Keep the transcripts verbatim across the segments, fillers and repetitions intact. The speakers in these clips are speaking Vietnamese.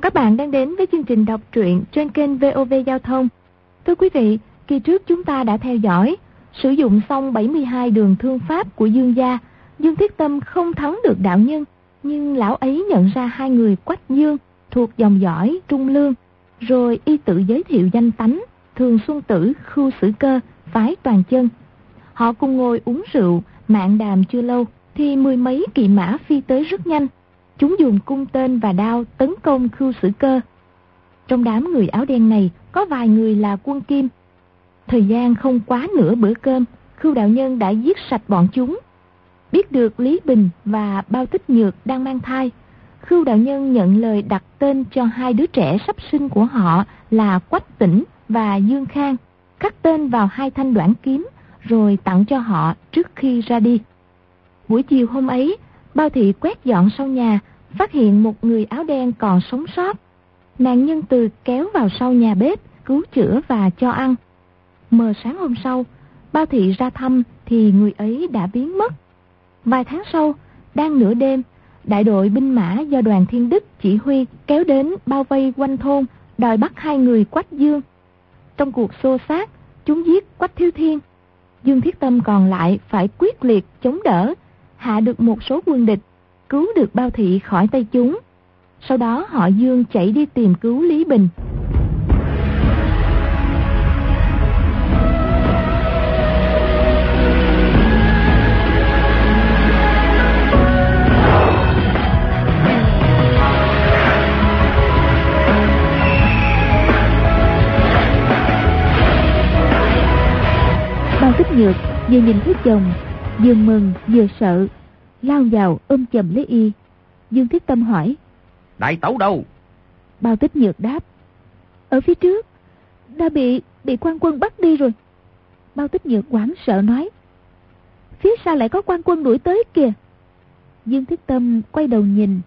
Các bạn đang đến với chương trình đọc truyện trên kênh vê o vê Giao thông. Thưa quý vị, kỳ trước chúng ta đã theo dõi sử dụng xong bảy mươi hai đường thương pháp của Dương gia, Dương Thiết Tâm không thắng được đạo nhân, nhưng lão ấy nhận ra hai người Quách Dương thuộc dòng dõi Trung Lương, rồi y tự giới thiệu danh tánh Thường Xuân Tử, Khưu Sử Cơ, phái Toàn Chân. Họ cùng ngồi uống rượu, mạn đàm chưa lâu thì mười mấy kỵ mã phi tới rất nhanh. Chúng dùng cung tên và đao tấn công Khưu Sử Cơ. Trong đám người áo đen này có vài người là quân Kim. Thời gian không quá nửa bữa cơm, Khưu đạo nhân đã giết sạch bọn chúng. Biết được Lý Bình và Bao Tích Nhược đang mang thai, Khưu đạo nhân nhận lời đặt tên cho hai đứa trẻ sắp sinh của họ là Quách Tĩnh và Dương Khang, khắc tên vào hai thanh đoản kiếm, rồi tặng cho họ trước khi ra đi. Buổi chiều hôm ấy, Bao thị quét dọn sau nhà, phát hiện một người áo đen còn sống sót. Nàng nhân từ kéo vào sau nhà bếp, cứu chữa và cho ăn. Mờ sáng hôm sau, Bao thị ra thăm thì người ấy đã biến mất. Vài tháng sau, đang nửa đêm, đại đội binh mã do Đoàn Thiên Đức chỉ huy kéo đến bao vây quanh thôn, đòi bắt hai người Quách Dương. Trong cuộc xô xát, chúng giết Quách Thiếu Thiên. Dương Thiết Tâm còn lại phải quyết liệt chống đỡ, hạ được một số quân địch, cứu được Bao thị khỏi tay chúng. Sau đó họ Dương chạy đi tìm cứu Lý Bình. Bao Tích Nhược vừa nhìn thấy chồng, vừa mừng vừa sợ, lao vào ôm chầm lấy y. Dương Thiết Tâm hỏi: Đại tẩu đâu? Bao Tích Nhược đáp: Ở phía trước, đã bị bị quan quân bắt đi rồi. Bao Tích Nhược hoảng sợ nói: Phía sau lại có quan quân đuổi tới kìa. Dương Thiết Tâm quay đầu nhìn,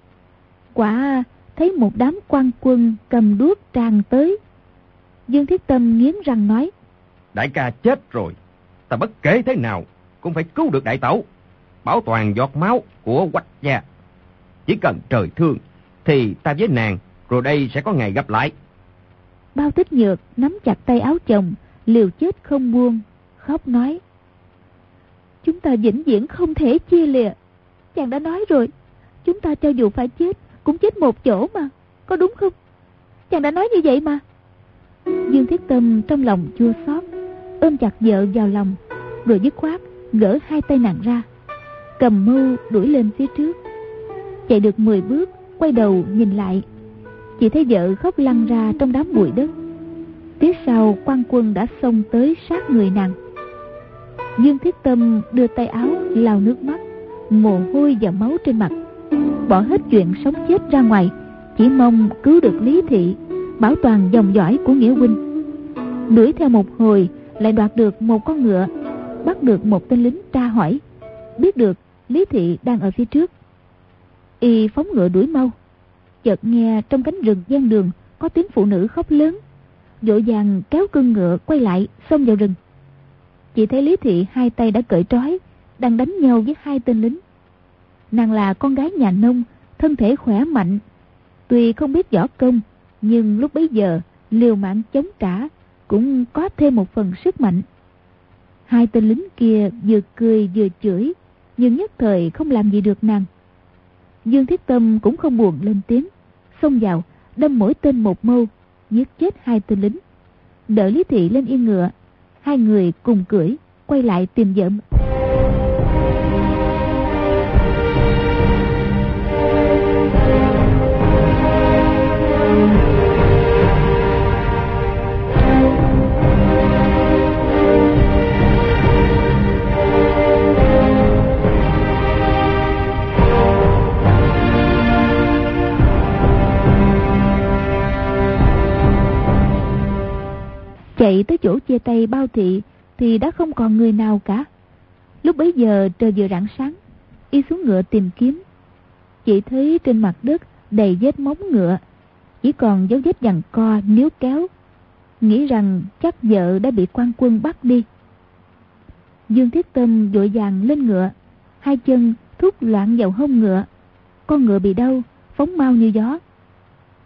quả thấy một đám quan quân cầm đuốc tràn tới. Dương Thiết Tâm nghiến răng nói: Đại ca chết rồi, ta bất kể thế nào cũng phải cứu được đại tẩu, bảo toàn giọt máu của Quách gia. Chỉ cần trời thương thì ta với nàng rồi đây sẽ có ngày gặp lại. Bao Tích Nhược nắm chặt tay áo chồng, liều chết không buông, khóc nói: Chúng ta vĩnh viễn không thể chia lìa. Chàng đã nói rồi, chúng ta cho dù phải chết cũng chết một chỗ mà, có đúng không? Chàng đã nói như vậy mà. Dương Thiết Tâm trong lòng chua xót, ôm chặt vợ vào lòng, rồi dứt khoát gỡ hai tay nàng ra, cầm mưu đuổi lên phía trước. Chạy được mười bước, quay đầu nhìn lại, chỉ thấy vợ khóc lăn ra trong đám bụi đất. Phía sau quan quân đã xông tới sát người nàng. Dương Thiết Tâm đưa tay áo lau nước mắt, mồ hôi và máu trên mặt, bỏ hết chuyện sống chết ra ngoài, chỉ mong cứu được Lý thị, bảo toàn dòng dõi của nghĩa huynh. Đuổi theo một hồi, lại đoạt được một con ngựa, bắt được một tên lính tra hỏi, biết được Lý thị đang ở phía trước. Y phóng ngựa đuổi mau, chợt nghe trong cánh rừng ven đường có tiếng phụ nữ khóc lớn, vội vàng kéo cương ngựa quay lại xông vào rừng. Chỉ thấy Lý thị hai tay đã cởi trói, đang đánh nhau với hai tên lính. Nàng là con gái nhà nông, thân thể khỏe mạnh, tuy không biết võ công, nhưng lúc bấy giờ liều mạng chống trả cũng có thêm một phần sức mạnh. Hai tên lính kia vừa cười vừa chửi, nhưng nhất thời không làm gì được nàng. Dương Thiết Tâm cũng không buồn lên tiếng, xông vào đâm mỗi tên một mâu, giết chết hai tên lính. Đỡ Lý thị lên yên ngựa, hai người cùng cưỡi quay lại tìm vợ. Chạy tới chỗ chia tay Bao thị thì đã không còn người nào cả. Lúc bấy giờ trời vừa rạng sáng, y xuống ngựa tìm kiếm, chỉ thấy trên mặt đất đầy vết móng ngựa, chỉ còn dấu vết giằng co níu kéo, nghĩ rằng chắc vợ đã bị quan quân bắt đi. Dương Thiết Tâm vội vàng lên ngựa, hai chân thúc loạn vào hông ngựa, con ngựa bị đau phóng mau như gió.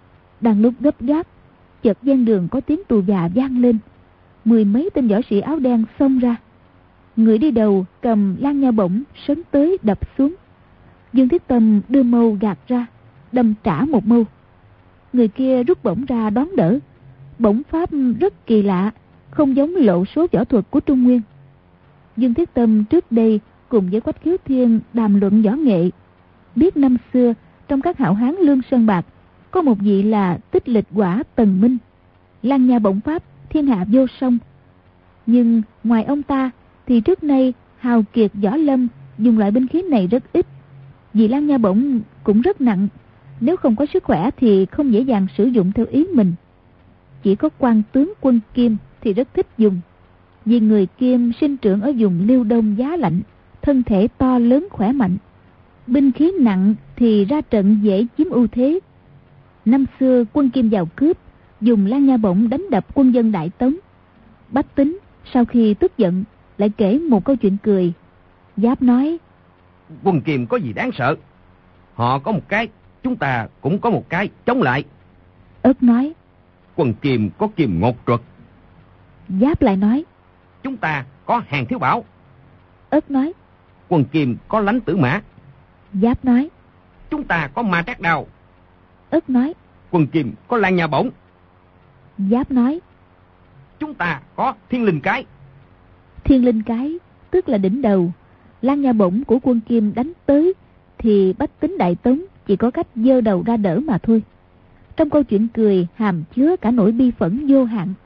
Đang lúc gấp gáp, chợt gian đường có tiếng tù già vang lên. Mười mấy tên võ sĩ áo đen xông ra. Người đi đầu cầm lan nha bổng sấn tới đập xuống. Dương Thiết Tâm đưa mâu gạt ra, đâm trả một mâu. Người kia rút bổng ra đón đỡ. Bổng pháp rất kỳ lạ, không giống lộ số võ thuật của Trung Nguyên. Dương Thiết Tâm trước đây cùng với Quách Khiếu Thiên đàm luận võ nghệ, biết năm xưa trong các hảo hán Lương Sơn Bạc có một vị là Tích Lịch Quả Tần Minh, lan nha bổng pháp thiên hạ vô song. Nhưng ngoài ông ta thì trước nay hào kiệt võ lâm dùng loại binh khí này rất ít. Vì lan nha bổng cũng rất nặng, nếu không có sức khỏe thì không dễ dàng sử dụng theo ý mình. Chỉ có quan tướng Quân Kim thì rất thích dùng. Vì người Kim sinh trưởng ở vùng Liêu Đông giá lạnh, thân thể to lớn khỏe mạnh, binh khí nặng thì ra trận dễ chiếm ưu thế. Năm xưa Quân Kim vào cướp, dùng lan nha bổng đánh đập quân dân Đại Tống. Bách Tính sau khi tức giận lại kể một câu chuyện cười. Giáp nói: Quân Kim có gì đáng sợ? Họ có một cái, chúng ta cũng có một cái, chống lại. Ất nói: Quân Kim có Kim Ngột Truật. Giáp lại nói: Chúng ta có Hàng Thiếu Bảo. Ất nói: Quân Kim có Lánh Tử Mã. Giáp nói: Chúng ta có Ma Trác Đao. Ất nói: Quân Kim có Lan Nha Bổng. Giáp nói: Chúng ta có Thiên Linh Cái. Thiên Linh Cái tức là đỉnh đầu. Lan nha bổng của Quân Kim đánh tới thì bách tính Đại Tống chỉ có cách giơ đầu ra đỡ mà thôi. Trong câu chuyện cười hàm chứa cả nỗi bi phẫn vô hạn.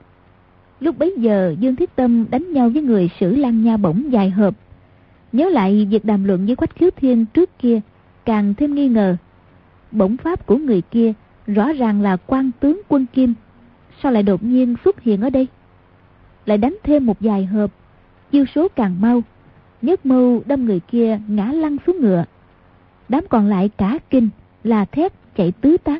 Lúc bấy giờ Dương Thiết Tâm đánh nhau với người sử lan nha bổng dài hợp. Nhớ lại việc đàm luận với Quách Khiếu Thiên trước kia, càng thêm nghi ngờ. Bổng pháp của người kia rõ ràng là quan tướng Quân Kim, sao lại đột nhiên xuất hiện ở đây? Lại đánh thêm một vài hợp, chiêu số càng mau, nhất mâu đâm người kia ngã lăn xuống ngựa. Đám còn lại cả kinh, là thét chạy tứ tán.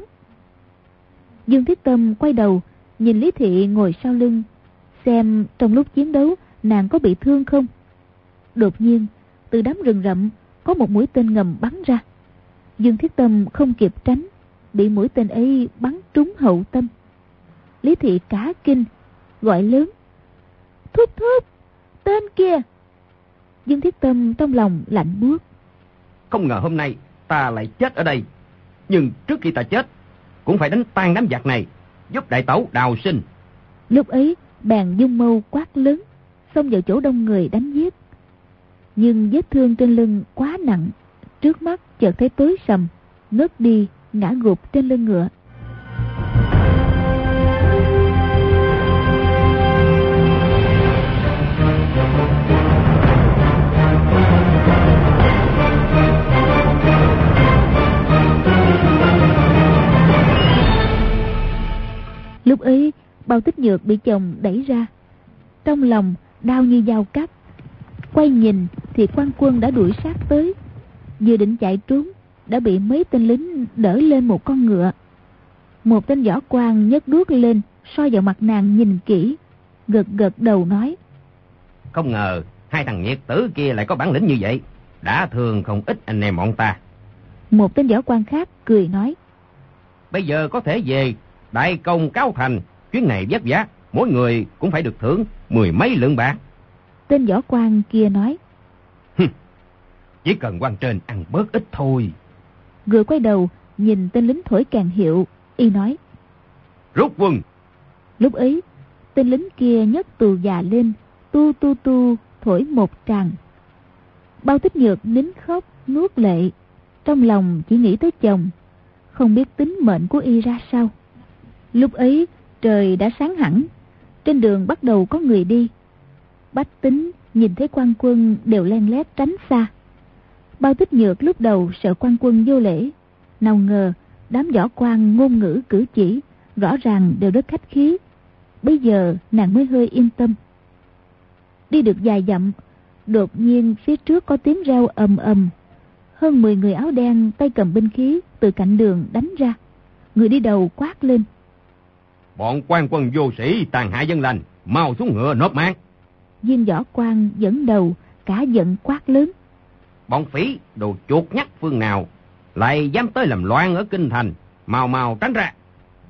Dương Thiết Tâm quay đầu nhìn Lý Thị ngồi sau lưng, xem trong lúc chiến đấu nàng có bị thương không. Đột nhiên từ đám rừng rậm có một mũi tên ngầm bắn ra. Dương Thiết Tâm không kịp tránh, bị mũi tên ấy bắn trúng hậu tâm. Lý Thị cả kinh, gọi lớn: Thúc thúc, tên kia! Dương Thiết Tâm trong lòng lạnh buốt. Không ngờ hôm nay ta lại chết ở đây. Nhưng trước khi ta chết cũng phải đánh tan đám giặc này, giúp đại tẩu đào sinh. Lúc ấy bèn dung mâu quát lớn, xông vào chỗ đông người đánh giết. Nhưng vết thương trên lưng quá nặng, trước mắt chợt thấy tối sầm, ngất đi ngã gục trên lưng ngựa. Lúc ấy Bao Tích Nhược bị chồng đẩy ra, trong lòng đau như dao cắt. Quay nhìn thì quan quân đã đuổi sát tới, vừa định chạy trốn đã bị mấy tên lính đỡ lên một con ngựa. Một tên võ quan nhấc đuốc lên soi vào mặt nàng nhìn kỹ, gật gật đầu nói: Không ngờ hai thằng nghiệt tử kia lại có bản lĩnh như vậy, đã thương không ít anh em bọn ta. Một tên võ quan khác cười nói: Bây giờ có thể về đại công cáo thành, chuyến này vất vả, mỗi người cũng phải được thưởng mười mấy lượng bạc. Tên võ quan kia nói: Chỉ cần quan trên ăn bớt ít thôi. Rồi quay đầu nhìn tên lính thổi kèn hiệu, y nói: Rút quân. Lúc ấy tên lính kia nhấc tù già lên, tu tu tu thổi một tràng. Bao Tích Nhược nín khóc nuốt lệ, trong lòng chỉ nghĩ tới chồng, không biết tính mệnh của y ra sao. Lúc ấy trời đã sáng hẳn, trên đường bắt đầu có người đi. Bách tính nhìn thấy quan quân đều len lét tránh xa. Bao Tích Nhược lúc đầu sợ quan quân vô lễ, nào ngờ đám võ quan ngôn ngữ cử chỉ rõ ràng đều rất khách khí. Bây giờ nàng mới hơi yên tâm. Đi được vài dặm, đột nhiên phía trước có tiếng reo ầm ầm. Hơn mười người áo đen tay cầm binh khí từ cạnh đường đánh ra. Người đi đầu quát lên: Bọn quan quân vô sĩ tàn hại dân lành, mau xuống ngựa nộp mạng. Viên võ quan dẫn đầu cả giận quát lớn: Bọn phỉ đồ chuột nhắt phương nào lại dám tới làm loạn ở kinh thành, mau mau tránh ra.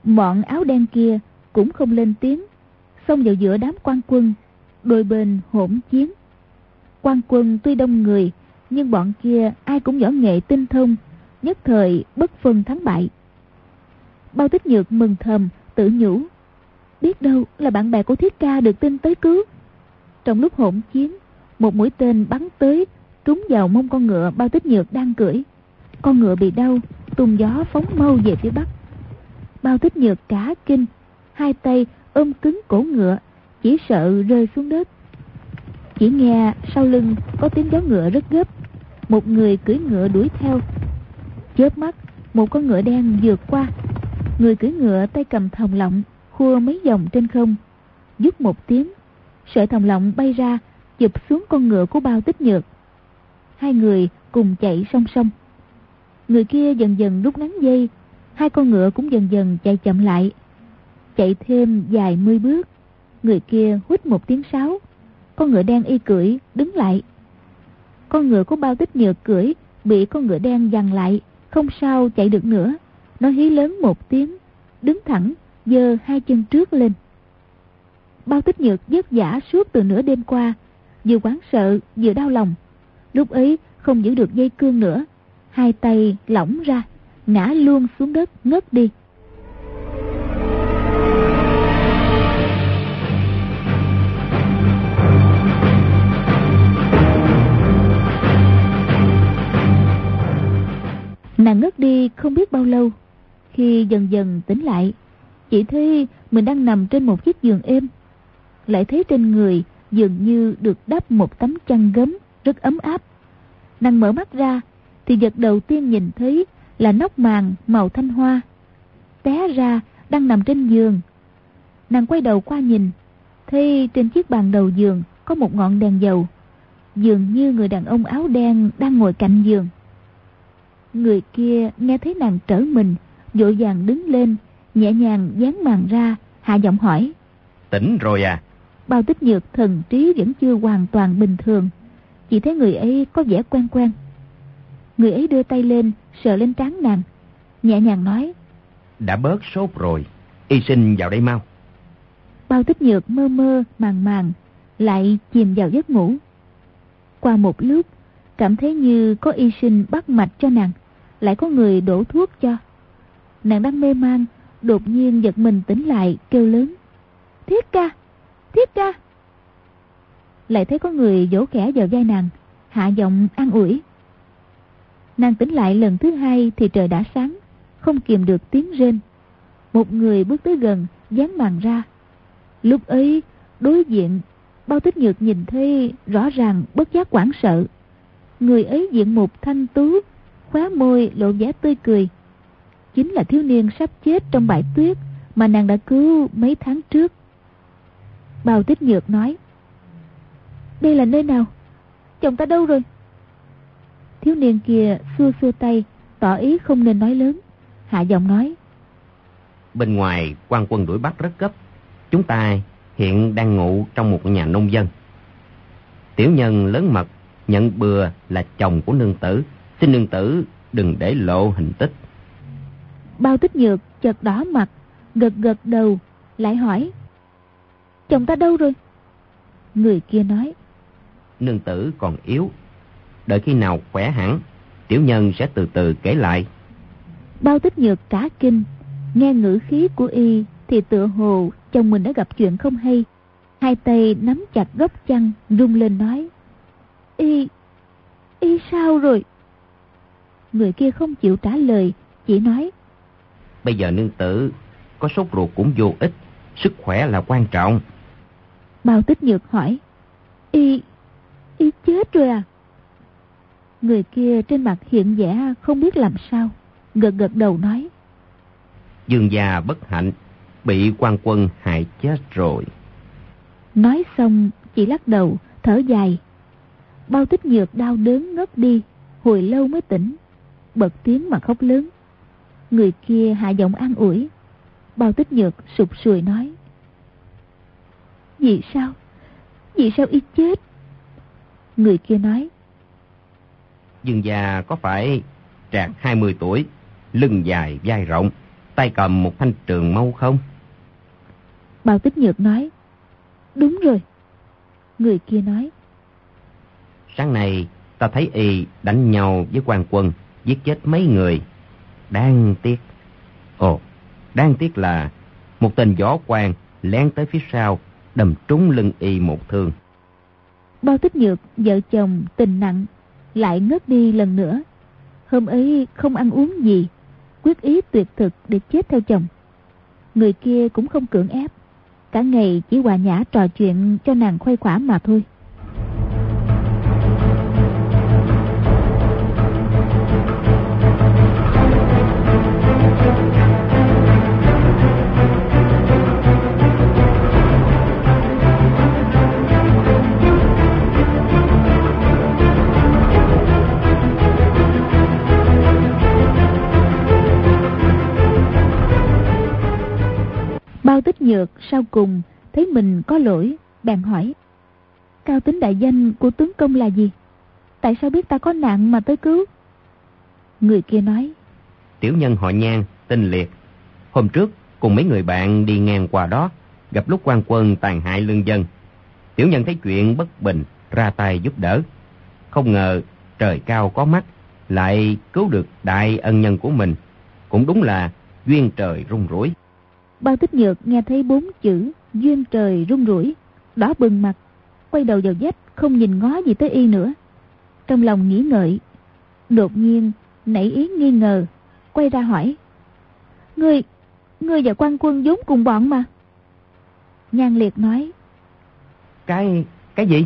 Bọn áo đen kia cũng không lên tiếng, xông vào giữa đám quan quân, đôi bên hỗn chiến. Quan quân tuy đông người, nhưng bọn kia ai cũng võ nghệ tinh thông, nhất thời bất phân thắng bại. Bao Tích Nhược mừng thầm tự nhủ, biết đâu là bạn bè của Thiết Ca được tin tới cứu. Trong lúc hỗn chiến, một mũi tên bắn tới, trúng vào mông con ngựa Bao Tích Nhược đang cưỡi. Con ngựa bị đau, tung gió phóng mau về phía bắc. Bao Tích Nhược cả kinh, hai tay ôm cứng cổ ngựa, chỉ sợ rơi xuống đất. Chỉ nghe sau lưng có tiếng gió ngựa rất gấp, một người cưỡi ngựa đuổi theo. Chớp mắt, một con ngựa đen vượt qua. Người cưỡi ngựa tay cầm thòng lọng, khua mấy vòng trên không. Vút một tiếng, sợi thòng lọng bay ra, chụp xuống con ngựa của Bao Tích Nhược. Hai người cùng chạy song song. Người kia dần dần rút ngắn dây, hai con ngựa cũng dần dần chạy chậm lại. Chạy thêm vài mươi bước, người kia huýt một tiếng sáo. Con ngựa đen y cưỡi đứng lại. Con ngựa của Bao Tích Nhược cưỡi bị con ngựa đen giằng lại, không sao chạy được nữa. Nó hí lớn một tiếng, đứng thẳng, giơ hai chân trước lên. Bao Tích Nhược vất vả suốt từ nửa đêm qua, vừa hoảng sợ vừa đau lòng. Lúc ấy không giữ được dây cương nữa, hai tay lỏng ra, ngã luôn xuống đất ngất đi. Nàng ngất đi không biết bao lâu. Khi dần dần tỉnh lại, chỉ thấy mình đang nằm trên một chiếc giường êm. Lại thấy trên người dường như được đắp một tấm chăn gấm rất ấm áp. Nàng mở mắt ra thì vật đầu tiên nhìn thấy là nóc màn màu thanh hoa. Té ra đang nằm trên giường. Nàng quay đầu qua nhìn, thấy trên chiếc bàn đầu giường có một ngọn đèn dầu. Dường như người đàn ông áo đen đang ngồi cạnh giường. Người kia nghe thấy nàng trở mình, vội vàng đứng lên, nhẹ nhàng dán màn ra, hạ giọng hỏi: Tỉnh rồi à? Bao Tích Nhược thần trí vẫn chưa hoàn toàn bình thường, chỉ thấy người ấy có vẻ quen quen. Người ấy đưa tay lên sờ lên trán nàng, nhẹ nhàng nói: Đã bớt sốt rồi, y sinh vào đây mau. Bao Tích Nhược mơ mơ màng màng, lại chìm vào giấc ngủ. Qua một lúc, cảm thấy như có y sinh bắt mạch cho nàng, lại có người đổ thuốc cho. Nàng đang mê man, đột nhiên giật mình tỉnh lại, kêu lớn: Thiết Ca! Thiết Ca! Lại thấy có người vỗ khẽ vào vai nàng, hạ giọng an ủi. Nàng tỉnh lại lần thứ hai thì trời đã sáng, không kìm được tiếng rên. Một người bước tới gần, dán màn ra. Lúc ấy đối diện, Bao Tích Nhược nhìn thấy rõ ràng, bất giác hoảng sợ. Người ấy diện mục thanh tú, khóe môi lộ vẻ tươi cười. Chính là thiếu niên sắp chết trong bãi tuyết mà nàng đã cứu mấy tháng trước. Bao Tích Nhược nói: Đây là nơi nào? Chồng ta đâu rồi? Thiếu niên kia xua xua tay, tỏ ý không nên nói lớn, hạ giọng nói: Bên ngoài quan quân đuổi bắt rất gấp. Chúng ta hiện đang ngụ trong một nhà nông dân. Tiểu nhân lớn mật nhận bừa là chồng của nương tử, xin nương tử đừng để lộ hình tích. Bao Tích Nhược chợt đỏ mặt, gật gật đầu, lại hỏi: Chồng ta đâu rồi? Người kia nói: Nương tử còn yếu, đợi khi nào khỏe hẳn, tiểu nhân sẽ từ từ kể lại. Bao Tích Nhược cả kinh, nghe ngữ khí của y thì tựa hồ chồng mình đã gặp chuyện không hay. Hai tay nắm chặt góc chăn, rung lên nói: Y, y sao rồi? Người kia không chịu trả lời, chỉ nói: Bây giờ nương tử có sốt ruột cũng vô ích, sức khỏe là quan trọng. Bao Tích Nhược hỏi: Y, y chết rồi à? Người kia trên mặt hiện vẻ không biết làm sao, gật gật đầu nói: Dương gia bất hạnh, bị quan quân hại chết rồi. Nói xong chỉ lắc đầu, thở dài. Bao Tích Nhược đau đớn ngất đi, hồi lâu mới tỉnh, bật tiếng mà khóc lớn. Người kia hạ giọng an ủi. Bao Tích Nhược sụt sùi nói: Vì sao? Vì sao y chết? Người kia nói: Dương gia có phải trạc hai mươi tuổi, lưng dài vai rộng, tay cầm một thanh trường mâu không? Bao Tích Nhược nói, đúng rồi. Người kia nói, sáng nay ta thấy y đánh nhau với quan quân, giết chết mấy người. Đáng tiếc. Ồ, đáng tiếc là một tên võ quan lén tới phía sau, đâm trúng lưng y một thương. Bao Tích Nhược vợ chồng tình nặng, lại ngất đi lần nữa. Hôm ấy không ăn uống gì, quyết ý tuyệt thực để chết theo chồng. Người kia cũng không cưỡng ép, cả ngày chỉ hòa nhã trò chuyện cho nàng khuây khỏa mà thôi. Bao Tích Nhược sau cùng thấy mình có lỗi, bèn hỏi, cao tính đại danh của tướng công là gì? Tại sao biết ta có nạn mà tới cứu? Người kia nói, tiểu nhân họ Nhan, tên Liệt. Hôm trước cùng mấy người bạn đi ngang qua đó, gặp lúc quan quân tàn hại lương dân. Tiểu nhân thấy chuyện bất bình, ra tay giúp đỡ. Không ngờ trời cao có mắt, lại cứu được đại ân nhân của mình. Cũng đúng là duyên trời rung rủi. Bao Tích Nhược nghe thấy bốn chữ duyên trời rung rủi, đỏ bừng mặt, quay đầu vào vách, không nhìn ngó gì tới y nữa. Trong lòng nghĩ ngợi, đột nhiên nảy ý nghi ngờ, quay ra hỏi, Ngươi, ngươi và quan quân vốn cùng bọn mà. Nhan Liệt nói, Cái, cái gì?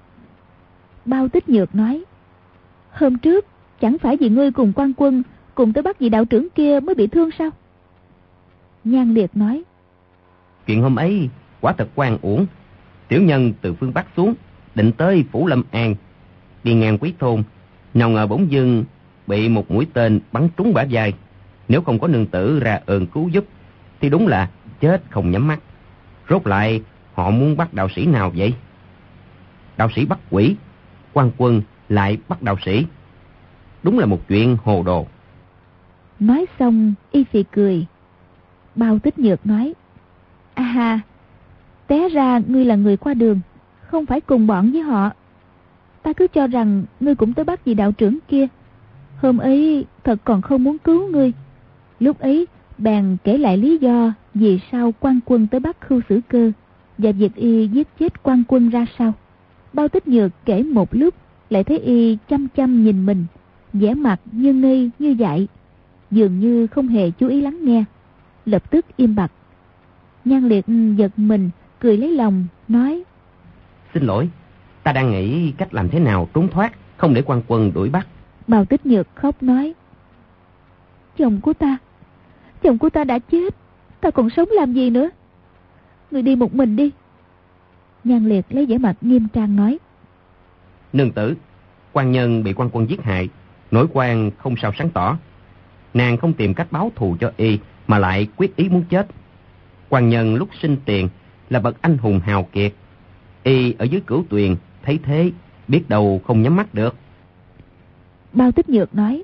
Bao Tích Nhược nói, hôm trước chẳng phải vì ngươi cùng quan quân cùng tới bắt vị đạo trưởng kia mới bị thương sao? Nhan Liệt nói, chuyện hôm ấy quả thật oan uổng. Tiểu nhân từ phương Bắc xuống, định tới Phủ Lâm An, đi ngang Quý Thôn, nào ngờ bỗng dưng bị một mũi tên bắn trúng bả vai. Nếu không có nương tử ra ơn cứu giúp thì đúng là chết không nhắm mắt. Rốt lại họ muốn bắt đạo sĩ nào vậy? Đạo sĩ bắt quỷ, quan quân lại bắt đạo sĩ. Đúng là một chuyện hồ đồ. Nói xong y phì cười. Bao Tích Nhược nói, à ha, té ra ngươi là người qua đường, không phải cùng bọn với họ. Ta cứ cho rằng ngươi cũng tới bắt vị đạo trưởng kia. Hôm ấy thật còn không muốn cứu ngươi. Lúc ấy bèn kể lại lý do vì sao quan quân tới bắt Khưu Sử Cơ và việc y giết chết quan quân ra sao. Bao Tích Nhược kể một lúc, lại thấy y chăm chăm nhìn mình, vẻ mặt như ngây như dại, dường như không hề chú ý lắng nghe, lập tức im bặt. Nhan Liệt giật mình, cười lấy lòng, nói, xin lỗi, ta đang nghĩ cách làm thế nào trốn thoát, không để quan quân đuổi bắt. Bao Tích Nhược khóc nói, chồng của ta, chồng của ta đã chết, ta còn sống làm gì nữa? Người đi một mình đi. Nhan Liệt lấy vẻ mặt nghiêm trang nói, nương tử, quan nhân bị quan quân giết hại, nỗi quan không sao sáng tỏ. Nàng không tìm cách báo thù cho y mà lại quyết ý muốn chết. Quan nhân lúc sinh tiền là bậc anh hùng hào kiệt, y ở dưới Cửu Tuyền thấy thế, biết đâu không nhắm mắt được. Bao Tích Nhược nói,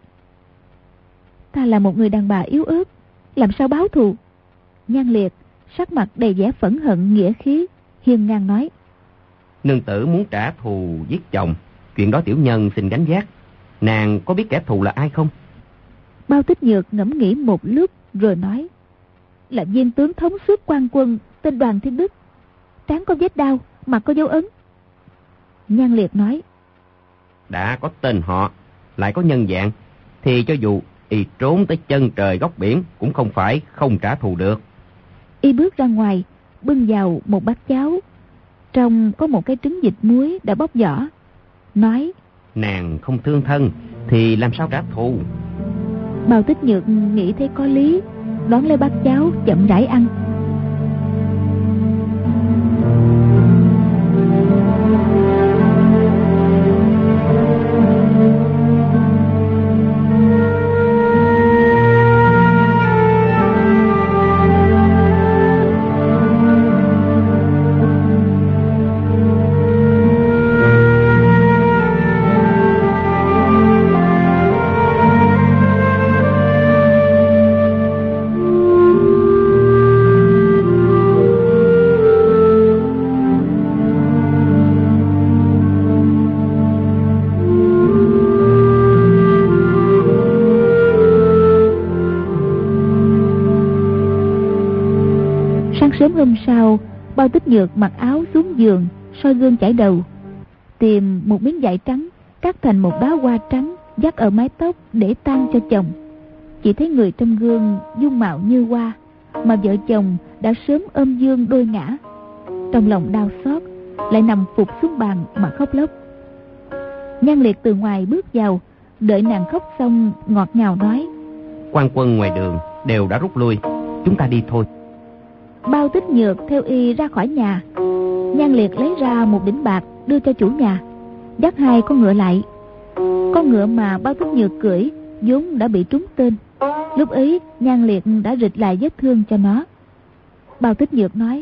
ta là một người đàn bà yếu ớt, làm sao báo thù? Nhan Liệt sắc mặt đầy vẻ phẫn hận nghĩa khí, hiên ngang nói, nương tử muốn trả thù giết chồng, chuyện đó tiểu nhân xin gánh vác. Nàng có biết kẻ thù là ai không? Bao Tích Nhược ngẫm nghĩ một lúc rồi nói, là viên tướng thống suốt quan quân tên Đoàn Thiên Đức, trán có vết đao, mặt có dấu ấn. Nhan Liệt nói, đã có tên họ, lại có nhân dạng, thì cho dù y trốn tới chân trời góc biển cũng không phải không trả thù được. Y bước ra ngoài, bưng vào một bát cháo, trong có một cái trứng vịt muối đã bóc vỏ, nói, nàng không thương thân thì làm sao trả thù? Bao Tích Nhược nghĩ thấy có lý, đón lấy bát cháo chậm rãi ăn. Thank you. Bao Tích Nhược mặc áo xuống giường, soi gương chải đầu, tìm một miếng vải trắng cắt thành một đóa hoa trắng dắt ở mái tóc để tang cho chồng. Chỉ thấy người trong gương dung mạo như hoa, mà vợ chồng đã sớm ôm dương đôi ngã. Trong lòng đau xót, lại nằm phục xuống bàn mà khóc lóc. Nhan Liệt từ ngoài bước vào, đợi nàng khóc xong ngọt ngào nói: Quan quân ngoài đường đều đã rút lui, chúng ta đi thôi. Bao Tích Nhược theo y ra khỏi nhà. Nhan Liệt lấy ra một đỉnh bạc đưa cho chủ nhà, dắt hai con ngựa lại. Con ngựa mà Bao Tích Nhược cưỡi vốn đã bị trúng tên. Lúc ấy Nhan Liệt đã rịch lại vết thương cho nó. Bao Tích Nhược nói: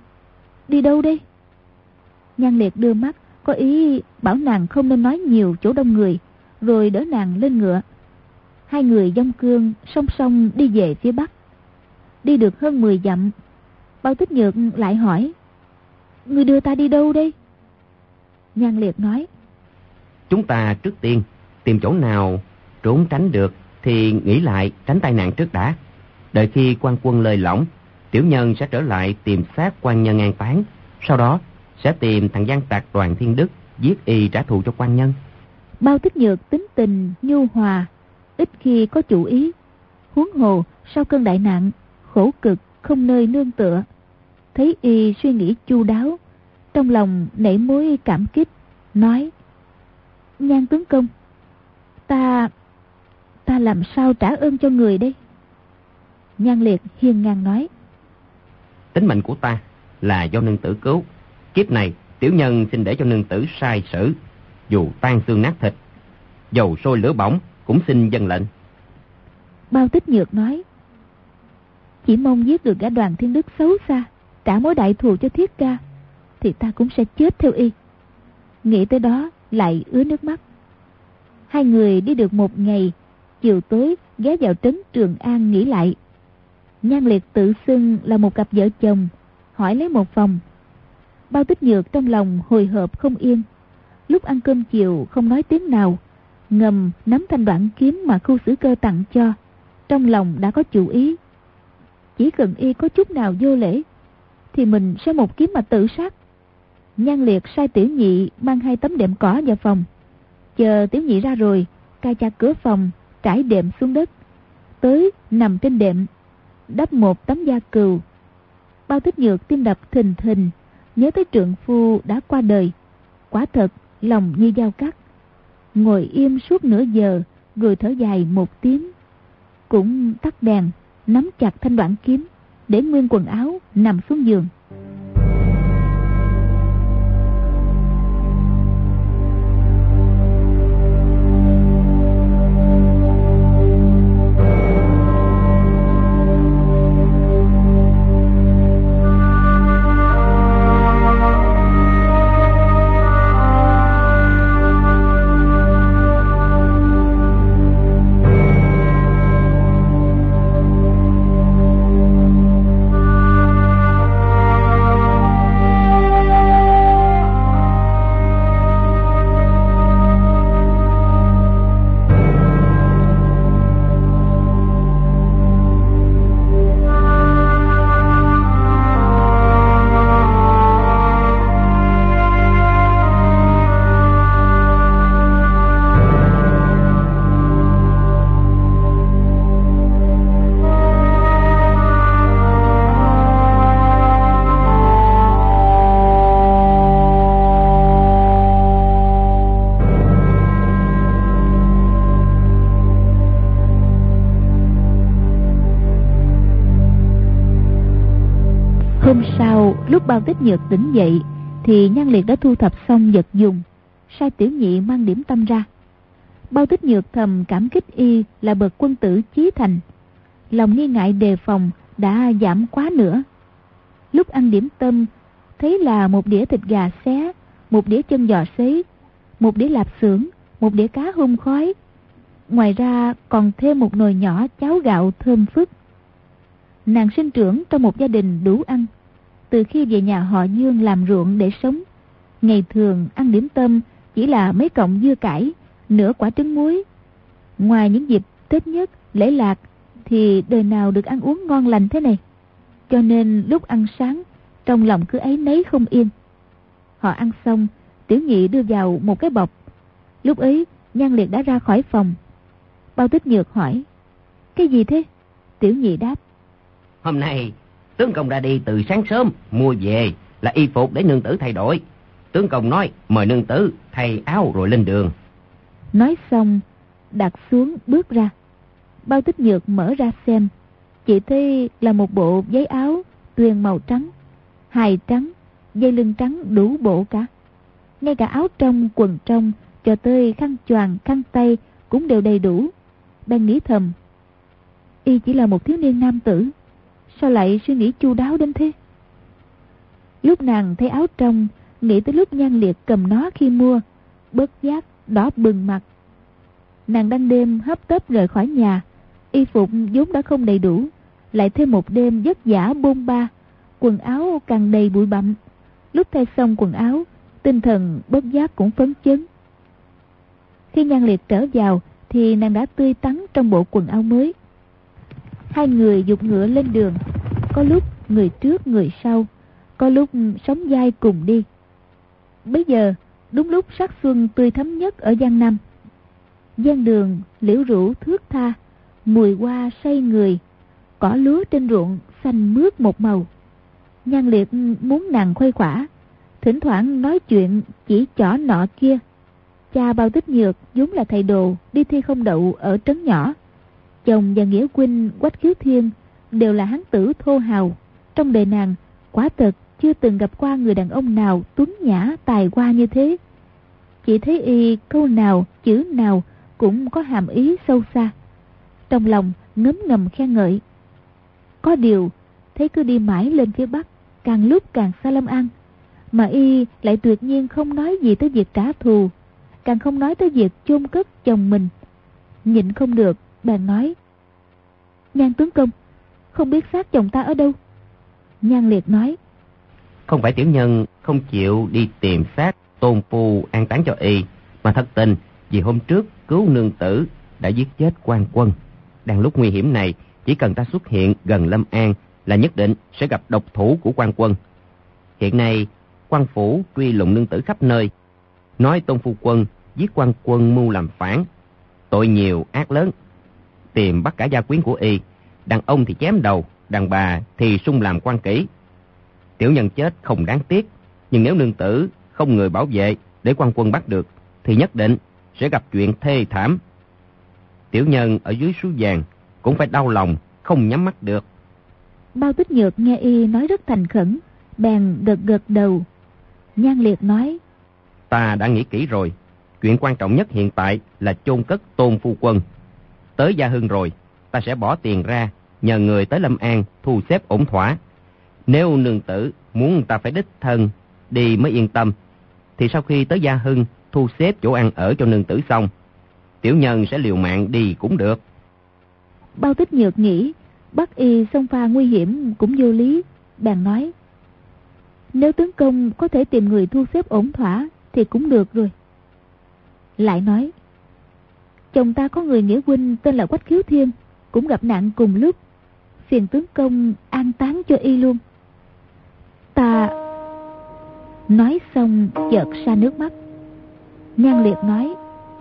Đi đâu đây? Nhan Liệt đưa mắt có ý bảo nàng không nên nói nhiều chỗ đông người, rồi đỡ nàng lên ngựa. Hai người dông cương song song đi về phía bắc. Đi được hơn mười dặm, Bao Tích Nhược lại hỏi: Người đưa ta đi đâu đây? Nhan Liệt nói: Chúng ta trước tiên tìm chỗ nào trốn tránh được thì nghĩ lại tránh tai nạn trước đã. Đợi khi quan quân lơi lỏng, tiểu nhân sẽ trở lại tìm xác quan nhân an táng. Sau đó sẽ tìm thằng gian tặc Đoàn Thiên Đức giết y trả thù cho quan nhân. Bao Tích Nhược tính tình nhu hòa, ít khi có chủ ý. Huống hồ sau cơn đại nạn, khổ cực không nơi nương tựa, thấy y suy nghĩ chu đáo, trong lòng nảy mối cảm kích, nói: Nhan tướng công, ta ta làm sao trả ơn cho người đây? Nhan Liệt hiên ngang nói: Tính mệnh của ta là do nương tử cứu. Kiếp này tiểu nhân xin để cho nương tử sai xử, dù tan xương nát thịt, dầu sôi lửa bỏng cũng xin dâng lệnh. Bao Tích Nhược nói: Chỉ mong giết được gã Đoàn Thiên Đức xấu xa, trả mối đại thù cho Thiết Ca, thì ta cũng sẽ chết theo y. Nghĩ tới đó lại ứa nước mắt. Hai người đi được một ngày, chiều tối ghé vào trấn Trường An nghỉ lại. Nhan Liệt tự xưng là một cặp vợ chồng, hỏi lấy một phòng. Bao Tích Nhược trong lòng hồi hộp không yên. Lúc ăn cơm chiều không nói tiếng nào, ngầm nắm thanh đoạn kiếm mà Khu Xử Cơ tặng cho, trong lòng đã có chủ ý. Chỉ cần y có chút nào vô lễ thì mình sẽ một kiếm mà tự sát. Nhan Liệt sai tiểu nhị mang hai tấm đệm cỏ vào phòng. Chờ tiểu nhị ra rồi, cài chặt cửa phòng, trải đệm xuống đất, tới nằm trên đệm, đắp một tấm da cừu. Bao Tích Nhược tim đập thình thình, nhớ tới trượng phu đã qua đời, quả thật lòng như dao cắt. Ngồi im suốt nửa giờ, rồi thở dài một tiếng, cũng tắt đèn, nắm chặt thanh đoạn kiếm, để nguyên quần áo nằm xuống giường. Hôm sau, lúc Bao Tích Nhược tỉnh dậy thì Nhan Liệt đã thu thập xong vật dùng, sai tiểu nhị mang điểm tâm ra. Bao Tích Nhược thầm cảm kích y là bậc quân tử chí thành, lòng nghi ngại đề phòng đã giảm quá nữa. Lúc ăn điểm tâm, thấy là một đĩa thịt gà xé, một đĩa chân giò sấy, một đĩa lạp xưởng, một đĩa cá hun khói. Ngoài ra còn thêm một nồi nhỏ cháo gạo thơm phức. Nàng sinh trưởng trong một gia đình đủ ăn, từ khi về nhà họ Dương làm ruộng để sống. Ngày thường ăn điểm tâm chỉ là mấy cọng dưa cải, nửa quả trứng muối. Ngoài những dịp Tết nhất, lễ lạc thì đời nào được ăn uống ngon lành thế này. Cho nên lúc ăn sáng trong lòng cứ áy náy không yên. Họ ăn xong, Tiểu Nhị đưa vào một cái bọc. Lúc ấy Nhan Liệt đã ra khỏi phòng. Bao Tích Nhược hỏi: cái gì thế? Tiểu Nhị đáp: hôm nay tướng công đã đi từ sáng sớm mua về là y phục để nương tử thay đổi. Tướng công nói mời nương tử thay áo rồi lên đường. Nói xong đặt xuống bước ra. Bao Tích Nhược mở ra xem, chỉ thấy là một bộ váy áo tuyền màu trắng, hài trắng, dây lưng trắng đủ bộ cả. Ngay cả áo trong, quần trong, cho tới khăn choàng, khăn tay cũng đều đầy đủ. Đang nghĩ thầm, y chỉ là một thiếu niên nam tử, sao lại suy nghĩ chu đáo đến thế? Lúc nàng thấy áo trong, nghĩ tới lúc Nhan Liệt cầm nó khi mua, bất giác đỏ bừng mặt. Nàng đang đêm hấp tấp rời khỏi nhà, y phục vốn đã không đầy đủ, lại thêm một đêm vất vả bôn ba, quần áo càng đầy bụi bặm. Lúc thay xong quần áo, tinh thần bất giác cũng phấn chấn. Khi Nhan Liệt trở vào thì nàng đã tươi tắn trong bộ quần áo mới. Hai người giục ngựa lên đường, có lúc người trước người sau, có lúc sóng vai cùng đi. Bây giờ đúng lúc sắc xuân tươi thắm nhất ở Giang Nam. Giang đường liễu rủ thướt tha, mùi hoa say người, cỏ lúa trên ruộng xanh mướt một màu. Nhan Liệt muốn nàng khuây khỏa, thỉnh thoảng nói chuyện chỉ trỏ nọ kia. Cha Bao Tích Nhược vốn là thầy đồ đi thi không đậu ở trấn nhỏ. Chồng và nghĩa huynh Quách Khiếu Thiên đều là hán tử thô hào. Trong đời nàng quả thật chưa từng gặp qua người đàn ông nào tuấn nhã tài hoa như thế. Chỉ thấy y câu nào chữ nào cũng có hàm ý sâu xa. Trong lòng ngấm ngầm khen ngợi. Có điều thấy cứ đi mãi lên phía Bắc, càng lúc càng xa Lâm An, mà y lại tuyệt nhiên không nói gì tới việc trả thù, càng không nói tới việc chôn cất chồng mình. Nhịn không được bèn nói: Nhan tướng công, không biết xác chồng ta ở đâu? Nhan Liệt nói: không phải tiểu nhân không chịu đi tìm xác tôn phu an táng cho y, mà thật tình vì hôm trước cứu nương tử đã giết chết quan quân. Đang lúc nguy hiểm này, chỉ cần ta xuất hiện gần Lâm An là nhất định sẽ gặp độc thủ của quan quân. Hiện nay quan phủ truy lùng nương tử khắp nơi, nói tôn phu quân giết quan quân mưu làm phản, tội nhiều ác lớn, tìm bắt cả gia quyến của y. Đàn ông thì chém đầu, đàn bà thì sung làm quan kỹ. Tiểu nhân chết không đáng tiếc, nhưng nếu nương tử không người bảo vệ để quan quân bắt được, thì nhất định sẽ gặp chuyện thê thảm. Tiểu nhân ở dưới suối vàng cũng phải đau lòng, không nhắm mắt được. Bao Tích Nhược nghe y nói rất thành khẩn, bèn gật gật đầu. Nhan Liệt nói: ta đã nghĩ kỹ rồi, chuyện quan trọng nhất hiện tại là chôn cất tôn phu quân. Tới Gia Hưng rồi, ta sẽ bỏ tiền ra nhờ người tới Lâm An thu xếp ổn thỏa. Nếu nương tử muốn ta phải đích thân đi mới yên tâm, thì sau khi tới Gia Hưng thu xếp chỗ ăn ở cho nương tử xong, tiểu nhân sẽ liều mạng đi cũng được. Bao Tích Nhược nghĩ bắt y xông pha nguy hiểm cũng vô lý, bèn nói: nếu tướng công có thể tìm người thu xếp ổn thỏa thì cũng được rồi. Lại nói: chồng ta có người nghĩa huynh tên là Quách Khiếu Thiên, cũng gặp nạn cùng lúc, phiền tướng công an táng cho y luôn. Ta... Nói xong chợt ra nước mắt. Nhan Liệt nói: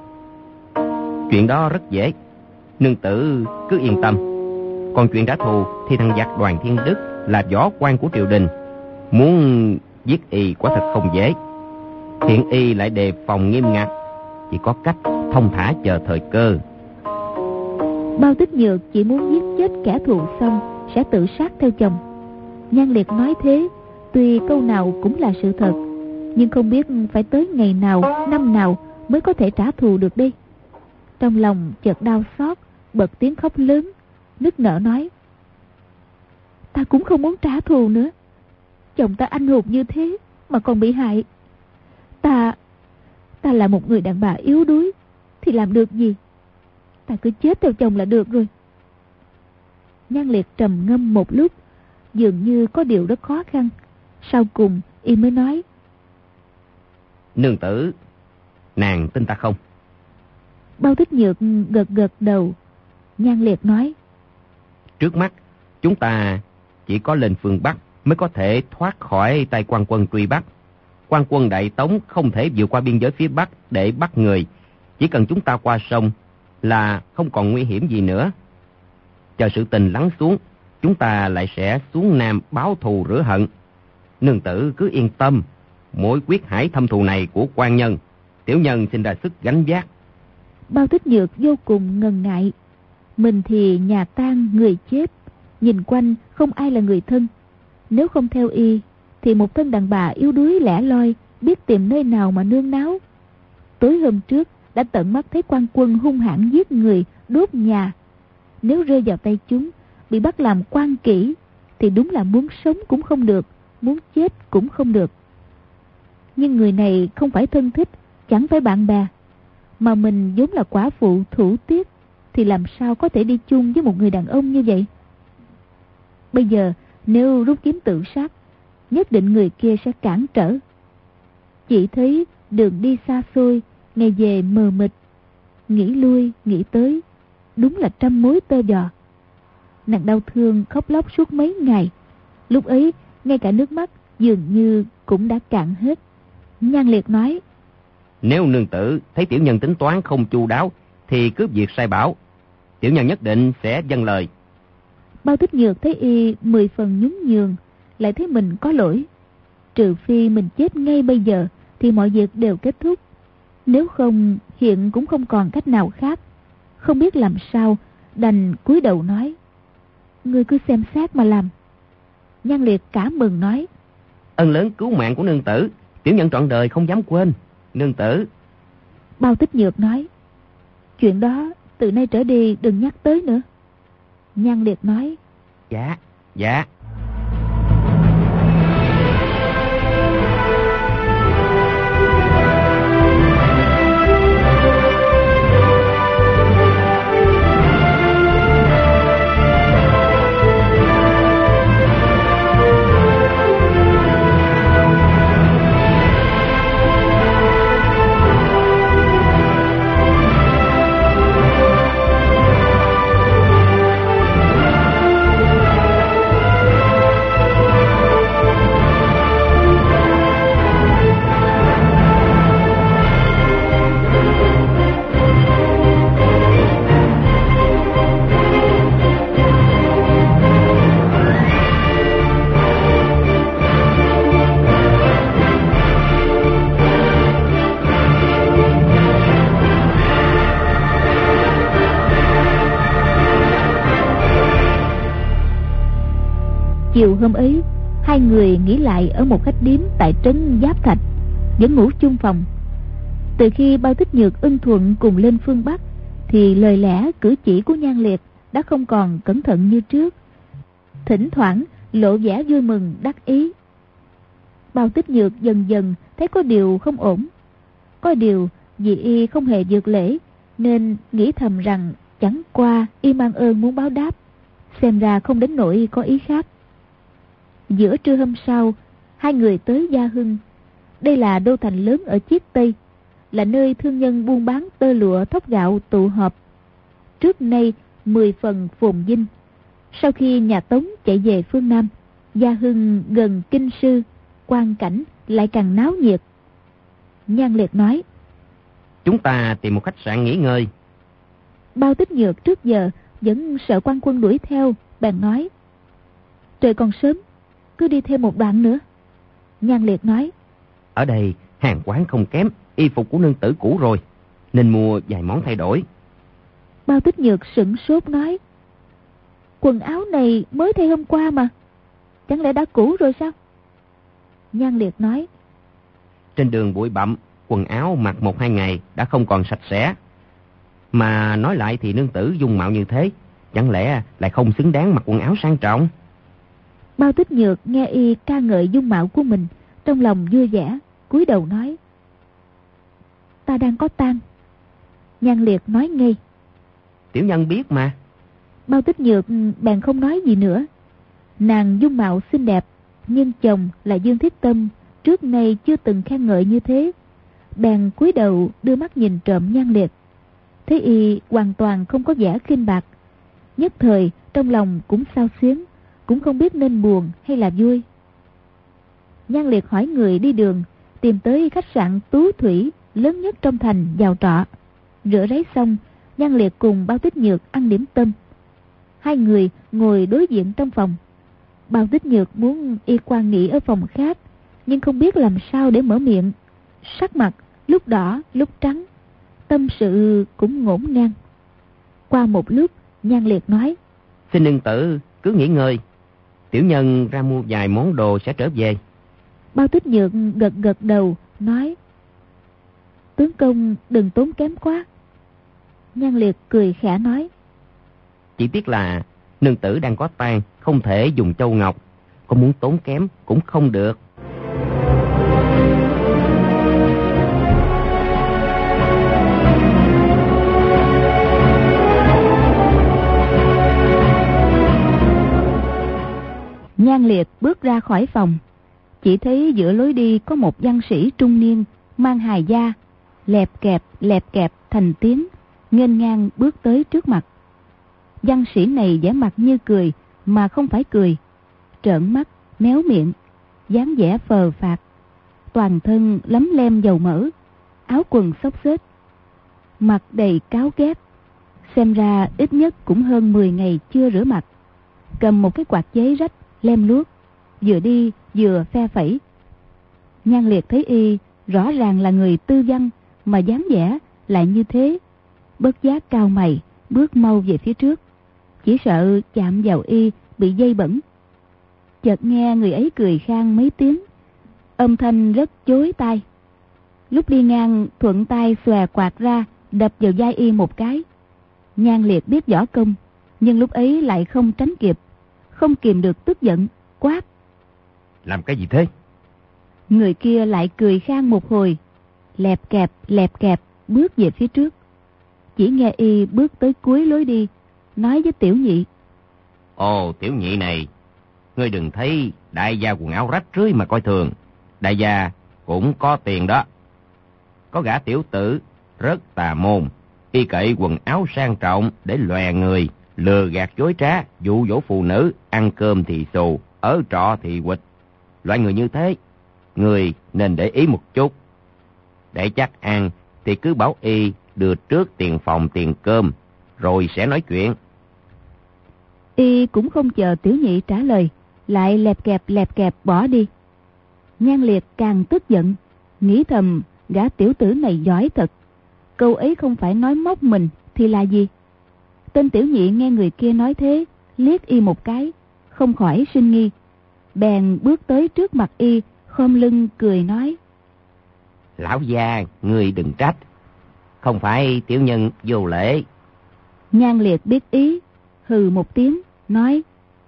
chuyện đó rất dễ, nương tử cứ yên tâm. Còn chuyện trả thù thì thằng giặc Đoàn Thiên Đức là võ quan của triều đình, muốn giết y quả thật không dễ. Hiện y lại đề phòng nghiêm ngặt, chỉ có cách thông thả chờ thời cơ. Bao Tích Nhược chỉ muốn giết chết kẻ thù xong sẽ tự sát theo chồng. Nhan Liệt nói thế, tuy câu nào cũng là sự thật, nhưng không biết phải tới ngày nào, năm nào mới có thể trả thù được đi. Trong lòng chợt đau xót, bật tiếng khóc lớn, nức nở nói: ta cũng không muốn trả thù nữa. Chồng ta anh hùng như thế mà còn bị hại. Ta... ta là một người đàn bà yếu đuối thì làm được gì? Ta cứ chết theo chồng là được rồi. Nhan Liệt trầm ngâm một lúc, dường như có điều rất khó khăn. Sau cùng y mới nói: nương tử, nàng tin ta không? Bao Tích Nhược gật gật đầu. Nhan Liệt nói: trước mắt chúng ta chỉ có lên phương Bắc mới có thể thoát khỏi tay quan quân truy bắt. Quan quân Đại Tống không thể vượt qua biên giới phía Bắc để bắt người. Chỉ cần chúng ta qua sông là không còn nguy hiểm gì nữa. Chờ sự tình lắng xuống, chúng ta lại sẽ xuống Nam báo thù rửa hận. Nương tử cứ yên tâm, mỗi quyết hải thâm thù này của quan nhân, tiểu nhân xin ra sức gánh vác. Bao Tích Nhược vô cùng ngần ngại. Mình thì nhà tang người chết, nhìn quanh không ai là người thân. Nếu không theo y thì một thân đàn bà yếu đuối lẻ loi biết tìm nơi nào mà nương náu. Tối hôm trước đã tận mắt thấy quan quân hung hãn giết người, đốt nhà. Nếu rơi vào tay chúng, bị bắt làm quan kỹ, thì đúng là muốn sống cũng không được, muốn chết cũng không được. Nhưng người này không phải thân thích, chẳng phải bạn bè, mà mình vốn là quả phụ thủ tiết, thì làm sao có thể đi chung với một người đàn ông như vậy? Bây giờ nếu rút kiếm tự sát, nhất định người kia sẽ cản trở. Chỉ thấy đường đi xa xôi, ngày về mờ mịt, nghĩ lui nghĩ tới, đúng là trăm mối tơ vò. Nàng đau thương khóc lóc suốt mấy ngày. Lúc ấy ngay cả nước mắt dường như cũng đã cạn hết. Nhan Liệt nói: Nếu nương tử thấy tiểu nhân tính toán không chu đáo thì cứ việc sai bảo, tiểu nhân nhất định sẽ vâng lời. Bao Tích Nhược thấy y mười phần nhún nhường, lại thấy mình có lỗi. Trừ phi mình chết ngay bây giờ thì mọi việc đều kết thúc. Nếu không, hiện cũng không còn cách nào khác. Không biết làm sao, đành cúi đầu nói: Ngươi cứ xem xét mà làm. Nhan Liệt cả mừng nói: Ân lớn cứu mạng của nương tử, tiểu nhân trọn đời không dám quên. Nương tử. Bao Tích Nhược nói: Chuyện đó từ nay trở đi đừng nhắc tới nữa. Nhan Liệt nói: Dạ, dạ. Chiều hôm ấy, hai người nghỉ lại ở một khách điếm tại trấn Giáp Thạch, vẫn ngủ chung phòng. Từ khi Bao Tích Nhược ưng thuận cùng lên phương Bắc, thì lời lẽ cử chỉ của Nhan Liệt đã không còn cẩn thận như trước, thỉnh thoảng lộ vẻ vui mừng đắc ý. Bao Tích Nhược dần dần thấy có điều không ổn. Có điều vì y không hề vượt lễ, nên nghĩ thầm rằng chẳng qua y mang ơn muốn báo đáp, xem ra không đến nỗi có ý khác. Giữa trưa hôm sau, hai người tới Gia Hưng. Đây là đô thành lớn ở Chiết Tây, là nơi thương nhân buôn bán tơ lụa thóc gạo tụ họp. Trước nay mười phần phồn vinh. Sau khi nhà Tống chạy về phương Nam, Gia Hưng gần kinh sư, quang cảnh lại càng náo nhiệt. Nhan Liệt nói: Chúng ta tìm một khách sạn nghỉ ngơi. Bao Tích Nhược trước giờ vẫn sợ quan quân đuổi theo, bèn nói: Trời còn sớm, cứ đi thêm một đoạn nữa. Nhan Liệt nói: Ở đây hàng quán không kém, y phục của nương tử cũ rồi, nên mua vài món thay đổi. Bao Tích Nhược sửng sốt nói: Quần áo này mới thay hôm qua mà, chẳng lẽ đã cũ rồi sao? Nhan Liệt nói: Trên đường bụi bặm, quần áo mặc một hai ngày đã không còn sạch sẽ. Mà nói lại thì nương tử dung mạo như thế, chẳng lẽ lại không xứng đáng mặc quần áo sang trọng? Bao Tích Nhược nghe y ca ngợi dung mạo của mình, trong lòng vui vẻ, cúi đầu nói: Ta đang có tang. Nhan Liệt nói ngay: Tiểu nhân biết mà. Bao Tích Nhược bèn không nói gì nữa. Nàng dung mạo xinh đẹp, nhưng chồng là Dương Thiết Tâm trước nay chưa từng khen ngợi như thế. Bèn cúi đầu đưa mắt nhìn trộm Nhan Liệt. Thấy y hoàn toàn không có vẻ khinh bạc, nhất thời trong lòng cũng xao xuyến, cũng không biết nên buồn hay là vui. Nhan Liệt hỏi người đi đường, tìm tới khách sạn Tú Thủy lớn nhất trong thành vào trọ. Rửa ráy xong, Nhan Liệt cùng Bao Tích Nhược ăn điểm tâm. Hai người ngồi đối diện trong phòng. Bao Tích Nhược muốn y quan nghỉ ở phòng khác, nhưng không biết làm sao để mở miệng. Sắc mặt lúc đỏ lúc trắng, tâm sự cũng ngổn ngang. Qua một lúc, Nhan Liệt nói: Xin nương tử cứ nghỉ ngơi, tiểu nhân ra mua vài món đồ sẽ trở về. Bao Tích Nhược gật gật đầu nói: Tướng công đừng tốn kém quá. Nhan Liệt cười khẽ nói: Chỉ tiếc là nương tử đang có tang, không thể dùng châu ngọc, có muốn tốn kém cũng không được. Nhan Liệt bước ra khỏi phòng, chỉ thấy giữa lối đi có một văn sĩ trung niên mang hài da, lẹp kẹp lẹp kẹp thành tiếng, nghênh ngang bước tới trước mặt. Văn sĩ này vẻ mặt như cười mà không phải cười, trợn mắt méo miệng, dáng vẻ phờ phạc, toàn thân lấm lem dầu mỡ, áo quần xốc xếch, mặt đầy cáo ghét, xem ra ít nhất cũng hơn mười ngày chưa rửa mặt, cầm một cái quạt giấy rách lem luốc, vừa đi vừa phe phẩy. Nhan Liệt thấy y rõ ràng là người tư văn mà dáng vẻ lại như thế, bất giác cau mày bước mau về phía trước, chỉ sợ chạm vào y bị dây bẩn. Chợt nghe người ấy cười khang mấy tiếng, âm thanh rất chói tai. Lúc đi ngang thuận tay xòe quạt ra đập vào vai y một cái. Nhan Liệt biết võ công, nhưng lúc ấy lại không tránh kịp, không kìm được tức giận quát: Làm cái gì thế? Người kia lại cười khang một hồi, lẹp kẹp lẹp kẹp bước về phía trước. Chỉ nghe y bước tới cuối lối đi, nói với Tiểu Nhị: Ồ, Tiểu Nhị này, ngươi đừng thấy đại gia quần áo rách rưới mà coi thường. Đại gia cũng có tiền đó. Có gã tiểu tử rất tà môn, y cậy quần áo sang trọng để lòe người, lừa gạt dối trá, dụ dỗ phụ nữ, ăn cơm thì xù, ở trọ thì quỵt. Loại người như thế, người nên để ý một chút. Để chắc ăn thì cứ bảo y đưa trước tiền phòng tiền cơm, rồi sẽ nói chuyện. Y cũng không chờ Tiểu Nhị trả lời, lại lẹp kẹp lẹp kẹp bỏ đi. Nhan Liệt càng tức giận, nghĩ thầm gã tiểu tử này giỏi thật. Câu ấy không phải nói móc mình thì là gì? Tên Tiểu Nhị nghe người kia nói thế, liếc y một cái, không khỏi sinh nghi, bèn bước tới trước mặt y, khom lưng cười nói: Lão gia, ngươi đừng trách, không phải tiểu nhân vô lễ. Nhan Liệt biết ý, hừ một tiếng, nói: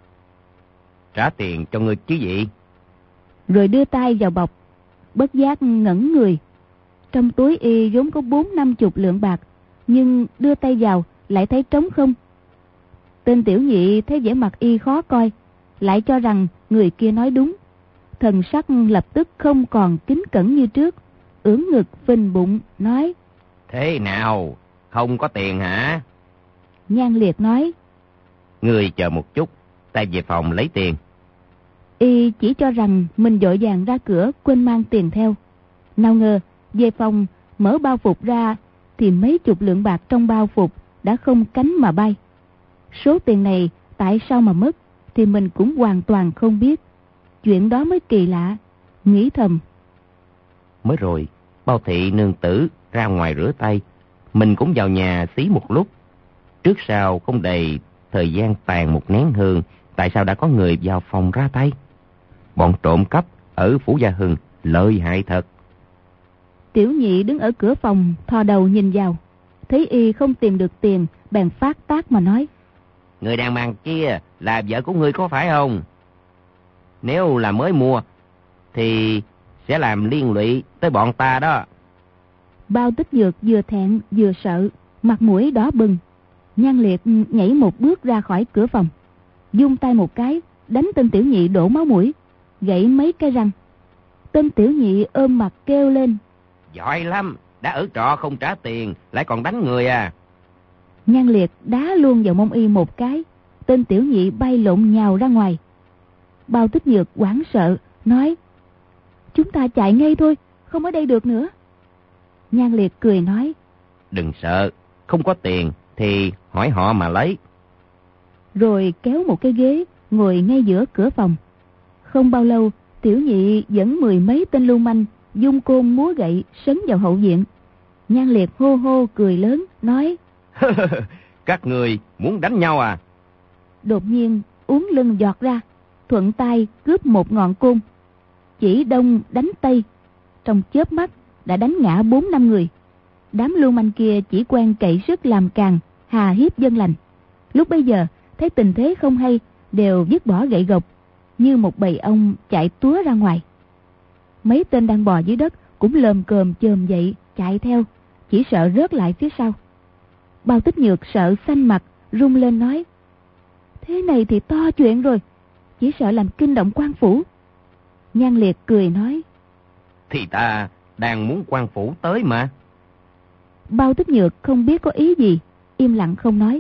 Trả tiền cho ngươi chứ gì? Rồi đưa tay vào bọc, bất giác ngẩn người. Trong túi y vốn có bốn năm chục lượng bạc, nhưng đưa tay vào lại thấy trống không. Tên Tiểu Nhị thấy vẻ mặt y khó coi, lại cho rằng người kia nói đúng, thần sắc lập tức không còn kính cẩn như trước, ưỡn ngực phình bụng nói: Thế nào, không có tiền hả? Nhan Liệt nói: Ngươi chờ một chút, ta về phòng lấy tiền. Y chỉ cho rằng mình vội vàng ra cửa quên mang tiền theo. Nào ngờ về phòng mở bao phục ra thì mấy chục lượng bạc trong bao phục đã không cánh mà bay. Số tiền này tại sao mà mất thì mình cũng hoàn toàn không biết. Chuyện đó mới kỳ lạ, nghĩ thầm: Mới rồi Bao thị nương tử ra ngoài rửa tay, mình cũng vào nhà xí một lúc. Trước sau không đầy thời gian tàn một nén hương, tại sao đã có người vào phòng ra tay? Bọn trộm cắp ở Phủ Gia Hưng lợi hại thật. Tiểu Nhị đứng ở cửa phòng thò đầu nhìn vào, thấy y không tìm được tiền, bèn phát tác mà nói: Người đàn bà kia là vợ của ngươi có phải không? Nếu là mới mua thì sẽ làm liên lụy tới bọn ta đó. Bao Tích Nhược vừa thẹn vừa sợ, mặt mũi đỏ bừng. Nhan Liệt nhảy một bước ra khỏi cửa phòng, vung tay một cái đánh tên Tiểu Nhị đổ máu mũi, gãy mấy cái răng. Tên Tiểu Nhị ôm mặt kêu lên: Giỏi lắm, đã ở trọ không trả tiền lại còn đánh người à? Nhan Liệt đá luôn vào mông y một cái, tên Tiểu Nhị bay lộn nhào ra ngoài. Bao Tích Nhược hoảng sợ nói: Chúng ta chạy ngay thôi, không ở đây được nữa. Nhan Liệt cười nói. Đừng sợ, không có tiền thì hỏi họ mà lấy. Rồi kéo một cái ghế ngồi ngay giữa cửa phòng. Không bao lâu, Tiểu Nhị dẫn mười mấy tên lưu manh dung côn múa gậy sấn vào hậu viện. Nhan Liệt hô hô cười lớn nói. Các người muốn đánh nhau à? Đột nhiên uốn lưng giọt ra, thuận tay cướp một ngọn côn, chỉ đông đánh tây, trong chớp mắt đã đánh ngã bốn năm người. Đám lưu manh kia chỉ quen cậy sức làm càn, hà hiếp dân lành. Lúc bấy giờ thấy tình thế không hay, đều dứt bỏ gậy gộc, như một bầy ong chạy túa ra ngoài. Mấy tên đang bò dưới đất cũng lồm cồm chồm dậy chạy theo, chỉ sợ rớt lại phía sau. Bao Tích Nhược sợ xanh mặt, run lên nói. Thế này thì to chuyện rồi, chỉ sợ làm kinh động quan phủ. Nhan Liệt cười nói. Thì ta đang muốn quan phủ tới mà. Bao Tích Nhược không biết có ý gì, im lặng không nói.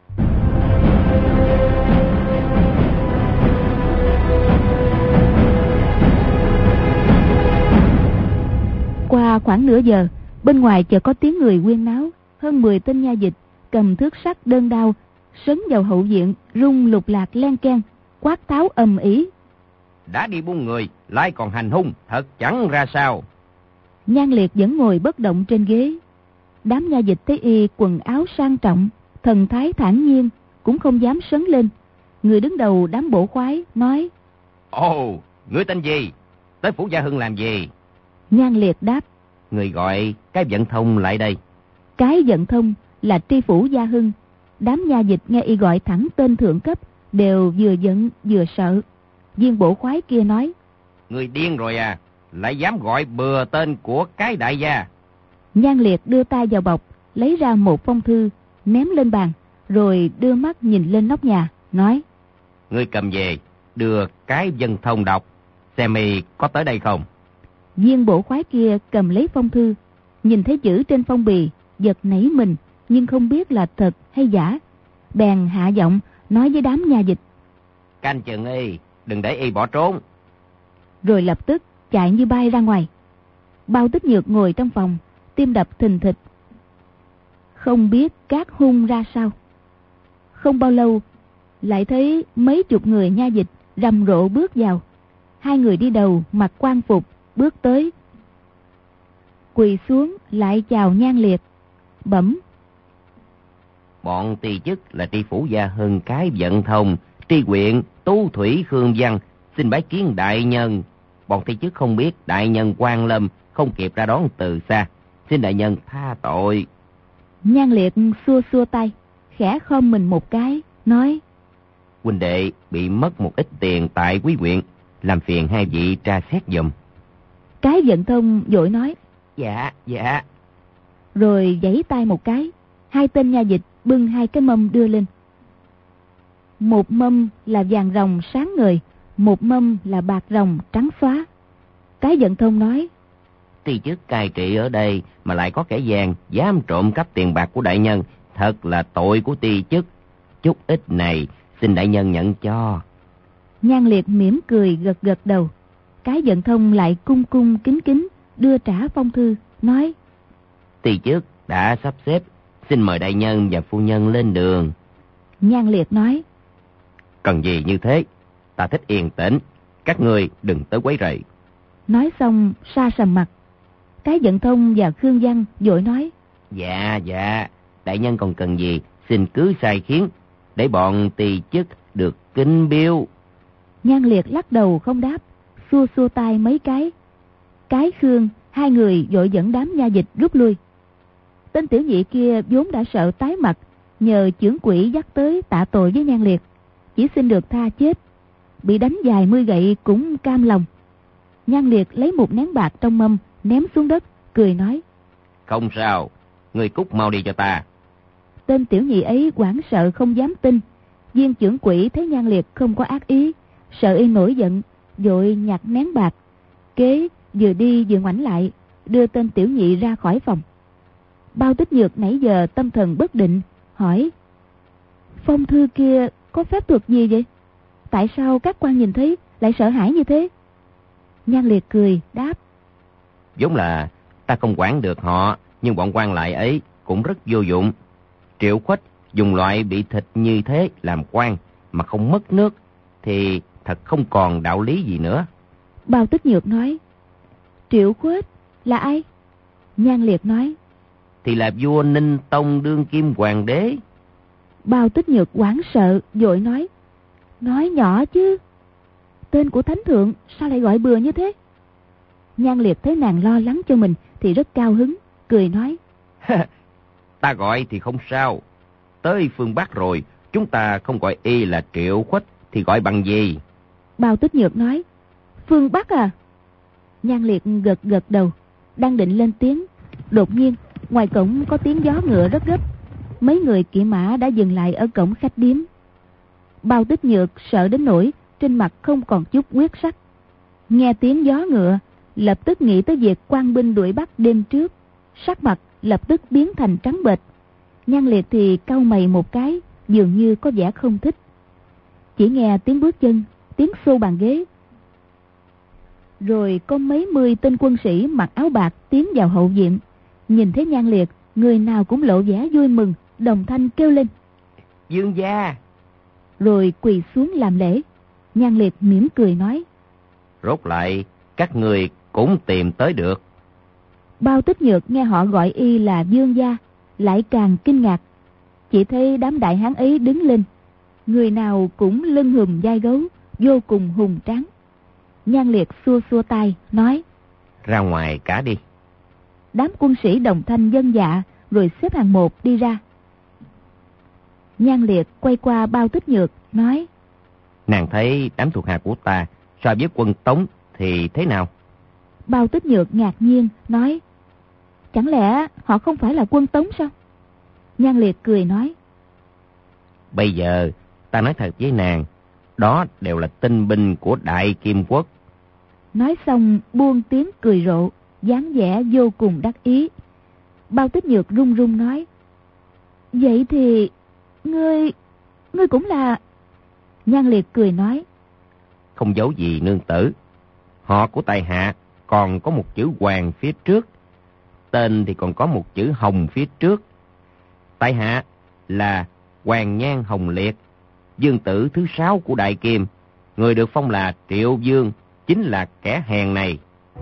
Qua khoảng nửa giờ, bên ngoài chợt có tiếng người huyên náo. Hơn mười tên nha dịch cầm thước sắt đơn đao sấn vào hậu viện, rung lục lạc len keng, quát tháo ầm ĩ. Đã đi buôn người, lại còn hành hung, thật chẳng ra sao. Nhan Liệt vẫn ngồi bất động trên ghế. Đám nha dịch thấy y quần áo sang trọng, thần thái thản nhiên, cũng không dám sấn lên. Người đứng đầu đám bổ khoái nói. Ồ, ngươi tên gì? Tới phủ Gia Hưng làm gì? Nhan Liệt đáp. Người gọi cái Vận Thông lại đây. Cái Vận Thông là tri phủ Gia Hưng. Đám nha dịch nghe y gọi thẳng tên thượng cấp, đều vừa giận vừa sợ. Viên bổ khoái kia nói. Người điên rồi à, lại dám gọi bừa tên của cái đại gia. Nhan Liệt đưa tay vào bọc, lấy ra một phong thư, ném lên bàn, rồi đưa mắt nhìn lên nóc nhà, nói. Ngươi cầm về, đưa cái Vận Thông đọc, xem y có tới đây không. Viên bổ khoái kia cầm lấy phong thư, nhìn thấy chữ trên phong bì, giật nảy mình, nhưng không biết là thật hay giả. Bèn hạ giọng nói với đám nha dịch. Canh chừng y, đừng để y bỏ trốn. Rồi lập tức chạy như bay ra ngoài. Bao Tích Nhược ngồi trong phòng, tim đập thình thịch, không biết các hung ra sao. Không bao lâu, lại thấy mấy chục người nha dịch rầm rộ bước vào. Hai người đi đầu mặc quan phục bước tới, quỳ xuống lại chào Nhan Liệt, bẩm. Bọn tỳ chức là tri phủ Gia Hưng cái Vận Thông, tri huyện Tú Thủy Khương Văn, xin bái kiến đại nhân. Bọn tỳ chức không biết đại nhân quan lâm, không kịp ra đón từ xa, xin đại nhân tha tội. Nhan Liệt xua xua tay, khẽ khom mình một cái, nói. Huynh đệ bị mất một ít tiền tại quý huyện, làm phiền hai vị tra xét giùm. Cái Vận Thông vội nói. Dạ, dạ. Rồi giãy tay một cái, hai tên nha dịch bưng hai cái mâm đưa lên. Một mâm là vàng ròng sáng ngời, một mâm là bạc ròng trắng xóa. Cái Vận Thông nói. Tỳ chức cai trị ở đây mà lại có kẻ gian dám trộm cắp tiền bạc của đại nhân, thật là tội của tỳ chức. Chút ít này xin đại nhân nhận cho. Nhan Liệt mỉm cười gật gật đầu. Cái Vận Thông lại cung cung kính kính đưa trả phong thư, nói. Tỳ chức đã sắp xếp, xin mời đại nhân và phu nhân lên đường. Nhan Liệt nói. Cần gì như thế, ta thích yên tĩnh, các người đừng tới quấy rầy. Nói xong sa sầm mặt. Cái Vận Thông và Khương Văn vội nói. Dạ dạ, đại nhân còn cần gì, xin cứ sai khiến, để bọn tỳ chức được kính biêu. Nhan Liệt lắc đầu không đáp, xua xua tay mấy cái. Cái Khương, hai người vội dẫn đám nha dịch rút lui. Tên tiểu nhị kia vốn đã sợ tái mặt, nhờ chưởng quỷ dắt tới tạ tội với Nhan Liệt, chỉ xin được tha chết. Bị đánh vài mươi gậy cũng cam lòng. Nhan Liệt lấy một nén bạc trong mâm ném xuống đất, cười nói. Không sao, người cút mau đi cho ta. Tên tiểu nhị ấy hoảng sợ không dám tin. Viên chưởng quỷ thấy Nhan Liệt không có ác ý, sợ y nổi giận, vội nhặt nén bạc. Kế vừa đi vừa ngoảnh lại, đưa tên tiểu nhị ra khỏi phòng. Bao Tích Nhược nãy giờ tâm thần bất định, hỏi. Phong thư kia có phép thuật gì vậy? Tại sao các quan nhìn thấy lại sợ hãi như thế? Nhan Liệt cười đáp: Vốn là ta không quản được họ, nhưng bọn quan lại ấy cũng rất vô dụng. Triệu Khuếch dùng loại bị thịt như thế làm quan mà không mất nước thì thật không còn đạo lý gì nữa. Bao Tích Nhược nói: Triệu Khuếch là ai? Nhan Liệt nói: Thì là vua Ninh Tông đương kim hoàng đế. Bao Tích Nhược hoảng sợ vội nói: Nói nhỏ chứ, tên của thánh thượng sao lại gọi bừa như thế? Nhan Liệt thấy nàng lo lắng cho mình thì rất cao hứng, cười nói: Ta gọi thì không sao. Tới phương Bắc rồi, chúng ta không gọi y là Triệu Khuếch thì gọi bằng gì? Bao Tích Nhược nói: Phương Bắc à? Nhan Liệt gật gật đầu, đang định lên tiếng, đột nhiên ngoài cổng có tiếng gió ngựa rất gấp. Mấy người kỵ mã đã dừng lại ở cổng khách điếm. Bao Tích Nhược sợ đến nỗi trên mặt không còn chút huyết sắc. Nghe tiếng gió ngựa, lập tức nghĩ tới việc quan binh đuổi bắt đêm trước, sắc mặt lập tức biến thành trắng bệch. Nhan Liệt thì cau mày một cái, dường như có vẻ không thích. Chỉ nghe tiếng bước chân, tiếng xô bàn ghế, rồi có mấy mươi tên quân sĩ mặc áo bạc tiến vào hậu viện. Nhìn thấy Nhan Liệt, người nào cũng lộ vẻ vui mừng, đồng thanh kêu lên: Dương gia! Rồi quỳ xuống làm lễ. Nhan Liệt mỉm cười nói: Rốt lại các người cũng tìm tới được. Bao Tích Nhược nghe họ gọi y là Dương gia, lại càng kinh ngạc. Chỉ thấy đám đại hán ấy đứng lên, người nào cũng lưng hùm vai gấu, vô cùng hùng tráng. Nhan Liệt xua xua tay nói: Ra ngoài cả đi. Đám quân sĩ đồng thanh vâng dạ, rồi xếp hàng một đi ra. Nhan Liệt quay qua Bao Tích Nhược nói: Nàng thấy đám thuộc hạ của ta so với quân Tống thì thế nào? Bao Tích Nhược ngạc nhiên nói: Chẳng lẽ họ không phải là quân Tống sao? Nhan Liệt cười nói: Bây giờ ta nói thật với nàng, đó đều là tinh binh của Đại Kim Quốc. Nói xong buông tiếng cười rộ, dáng vẻ vô cùng đắc ý. Bao Tích Nhược run run nói: Vậy thì ngươi, ngươi cũng là... Nhan Liệt cười nói: Không giấu gì nương tử, họ của tài hạ còn có một chữ Hoàng phía trước, tên thì còn có một chữ Hồng phía trước. Tài hạ là Hoàng Nhan Hồng Liệt, dương tử thứ sáu của Đại Kim. Người được phong là Triệu Dương chính là kẻ hèn này.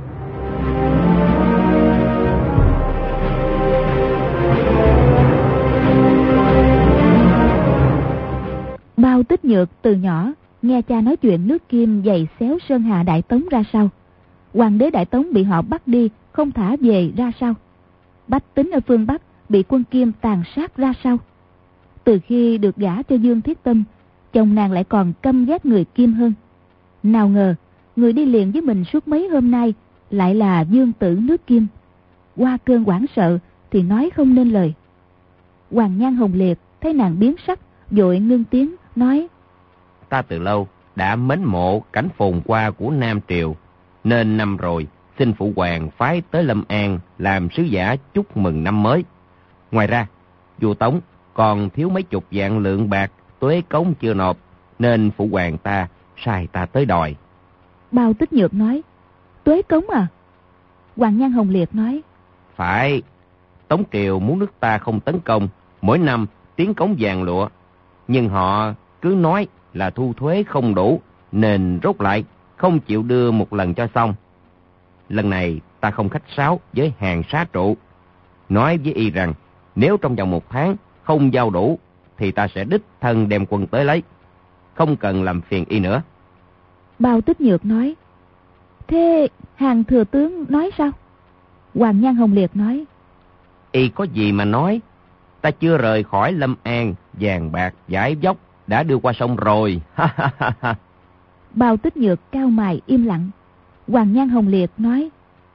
Bao Tích Nhược từ nhỏ nghe cha nói chuyện nước Kim giày xéo Sơn Hà Đại Tống ra sao, hoàng đế Đại Tống bị họ bắt đi không thả về ra sao, bách tính ở phương Bắc bị quân Kim tàn sát ra sao. Từ khi được gả cho Dương Thiết Tâm, chồng nàng lại còn căm ghét người Kim hơn. Nào ngờ người đi liền với mình suốt mấy hôm nay lại là dương tử nước Kim. Qua cơn hoảng sợ thì nói không nên lời. Hoàng Nhan Hồng Liệt thấy nàng biến sắc, vội ngưng tiếng nói: Ta từ lâu đã mến mộ cảnh phồn hoa của Nam Triều, nên năm rồi xin phụ hoàng phái tới Lâm An làm sứ giả chúc mừng năm mới. Ngoài ra vua Tống còn thiếu mấy chục vạn lượng bạc tuế cống chưa nộp, nên phụ hoàng ta sai ta tới đòi. Bao Tích Nhược nói: Tuế cống à? Hoàng Nhan Hồng Liệt nói: Phải, Tống Triều muốn nước ta không tấn công, mỗi năm tiến cống vàng lụa, nhưng họ cứ nói là thu thuế không đủ, nên rốt lại không chịu đưa một lần cho xong. Lần này ta không khách sáo với hàng xá trụ, nói với y rằng nếu trong vòng một tháng không giao đủ thì ta sẽ đích thân đem quân tới lấy, không cần làm phiền y nữa. Bao Tích Nhược nói: Thế hàng thừa tướng nói sao? Hoàng Nhan Hồng Liệt nói: Y có gì mà nói, ta chưa rời khỏi Lâm An, vàng bạc giải dốc đã đưa qua sông rồi. Bao Tích Nhược cao mày im lặng. Hoàng Nhan Hồng Liệt nói: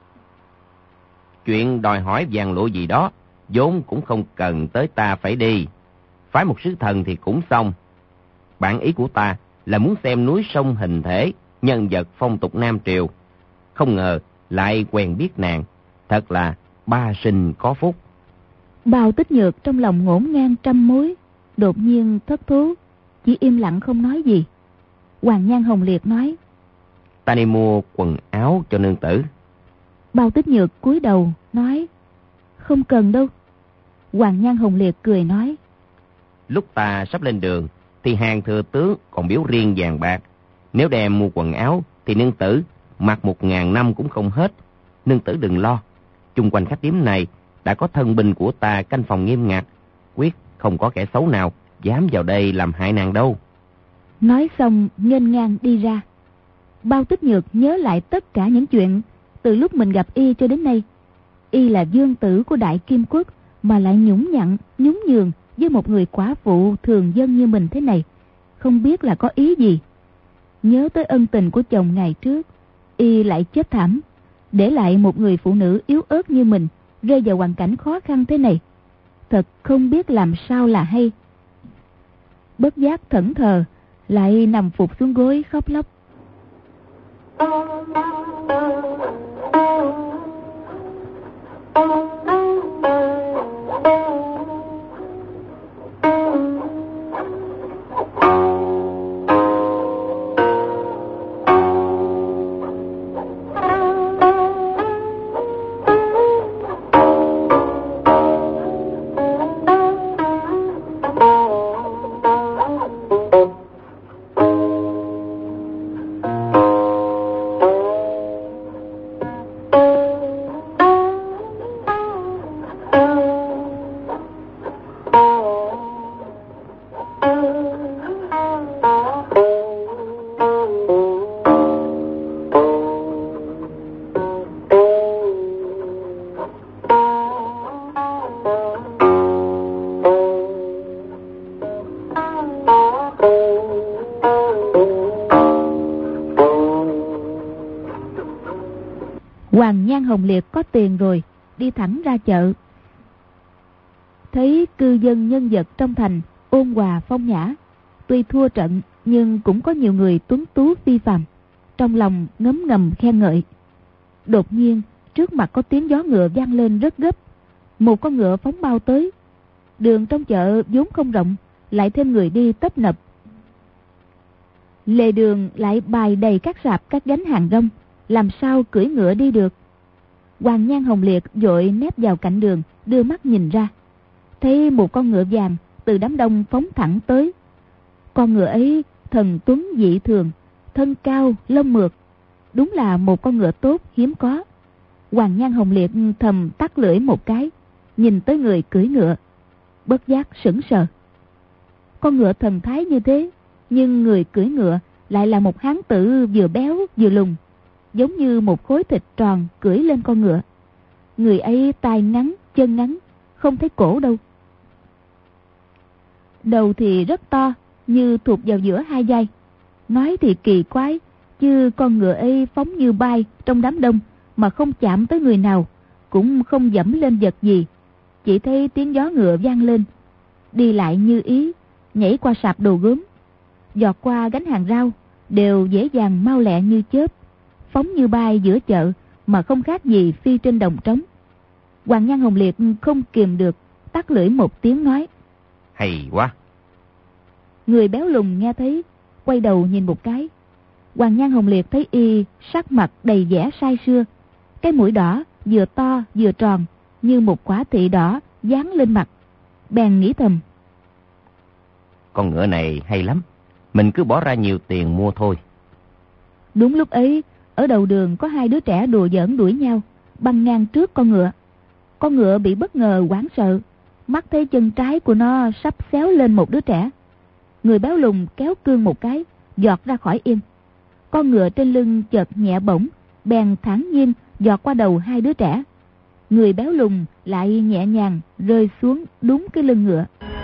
Chuyện đòi hỏi vàng lụa gì đó vốn cũng không cần tới ta phải đi, phái một sứ thần thì cũng xong. Bản ý của ta là muốn xem núi sông hình thể, nhân vật phong tục Nam Triều. Không ngờ lại quen biết nàng, thật là ba sinh có phúc. Bao Tích Nhược trong lòng ngổn ngang trăm mối, đột nhiên thất thú, chỉ im lặng không nói gì. Hoàng Nhan Hồng Liệt nói: ta đi mua quần áo cho nương tử. Bao Tích Nhược cúi đầu nói, không cần đâu. Hoàng Nhan Hồng Liệt cười nói, lúc ta sắp lên đường thì hàng thừa tướng còn biếu riêng vàng bạc. Nếu đem mua quần áo thì nương tử mặc một ngàn năm cũng không hết. Nương tử đừng lo, chung quanh khách điếm này đã có thân binh của ta canh phòng nghiêm ngặt, quyết không có kẻ xấu nào dám vào đây làm hại nàng đâu. Nói xong nghênh ngang đi ra. Bao Tích Nhược nhớ lại tất cả những chuyện từ lúc mình gặp y cho đến nay. Y là vương tử của Đại Kim Quốc mà lại nhũng nhặn, nhún nhường với một người quả phụ thường dân như mình thế này, không biết là có ý gì. Nhớ tới ân tình của chồng ngày trước, y lại chết thảm, để lại một người phụ nữ yếu ớt như mình rơi vào hoàn cảnh khó khăn thế này. Thật không biết làm sao là hay. Bất giác thẫn thờ, lại nằm phục xuống gối khóc lóc. Hoàng Nhan Hồng Liệt có tiền rồi, đi thẳng ra chợ. Thấy cư dân nhân vật trong thành ôn hòa phong nhã, tuy thua trận nhưng cũng có nhiều người tuấn tú phi phàm, trong lòng ngấm ngầm khen ngợi. Đột nhiên trước mặt có tiếng gió ngựa vang lên rất gấp, một con ngựa phóng bao tới. Đường trong chợ vốn không rộng, lại thêm người đi tấp nập. Lề đường lại bày đầy các sạp các gánh hàng rong, làm sao cưỡi ngựa đi được. Hoàng Nhan Hồng Liệt vội nép vào cạnh đường, đưa mắt nhìn ra, thấy một con ngựa vàng từ đám đông phóng thẳng tới. Con ngựa ấy thần tuấn dị thường, thân cao lông mượt, đúng là một con ngựa tốt hiếm có. Hoàng Nhan Hồng Liệt thầm tắt lưỡi một cái, nhìn tới người cưỡi ngựa, bất giác sững sờ. Con ngựa thần thái như thế, nhưng người cưỡi ngựa lại là một hán tử vừa béo vừa lùn, giống như một khối thịt tròn cưỡi lên con ngựa. Người ấy tai ngắn, chân ngắn, không thấy cổ đâu. Đầu thì rất to, như thuộc vào giữa hai vai. Nói thì kỳ quái, chứ con ngựa ấy phóng như bay trong đám đông mà không chạm tới người nào, cũng không dẫm lên vật gì. Chỉ thấy tiếng gió ngựa vang lên, đi lại như ý, nhảy qua sạp đồ gốm, giọt qua gánh hàng rau, đều dễ dàng mau lẹ như chớp, phóng như bay giữa chợ mà không khác gì phi trên đồng trống. Hoàng Nhan Hồng Liệt không kìm được, tắt lưỡi một tiếng nói, hay quá. Người béo lùn nghe thấy, quay đầu nhìn một cái. Hoàng Nhan Hồng Liệt thấy y sắc mặt đầy vẻ say sưa, cái mũi đỏ vừa to vừa tròn như một quả thị đỏ dán lên mặt. Bèn nghĩ thầm, con ngựa này hay lắm, mình cứ bỏ ra nhiều tiền mua thôi. Đúng lúc ấy, ở đầu đường có hai đứa trẻ đùa giỡn đuổi nhau, băng ngang trước con ngựa. Con ngựa bị bất ngờ hoảng sợ, mắt thấy chân trái của nó sắp xéo lên một đứa trẻ. Người béo lùn kéo cương một cái, giọt ra khỏi yên. Con ngựa trên lưng chợt nhẹ bổng, bèn thản nhiên giọt qua đầu hai đứa trẻ. Người béo lùn lại nhẹ nhàng rơi xuống đúng cái lưng ngựa.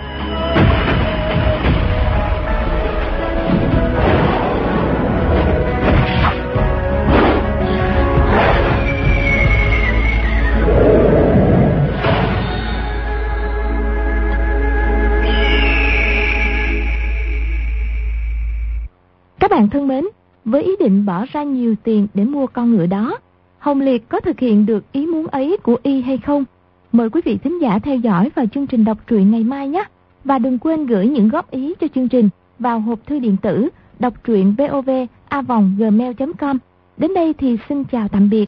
Các bạn thân mến, với ý định bỏ ra nhiều tiền để mua con ngựa đó, Hồng Liệt có thực hiện được ý muốn ấy của y hay không? Mời quý vị thính giả theo dõi vào chương trình đọc truyện ngày mai nhé. Và đừng quên gửi những góp ý cho chương trình vào hộp thư điện tử đọc truyện vov a vòng gmail chấm com Đến đây thì xin chào tạm biệt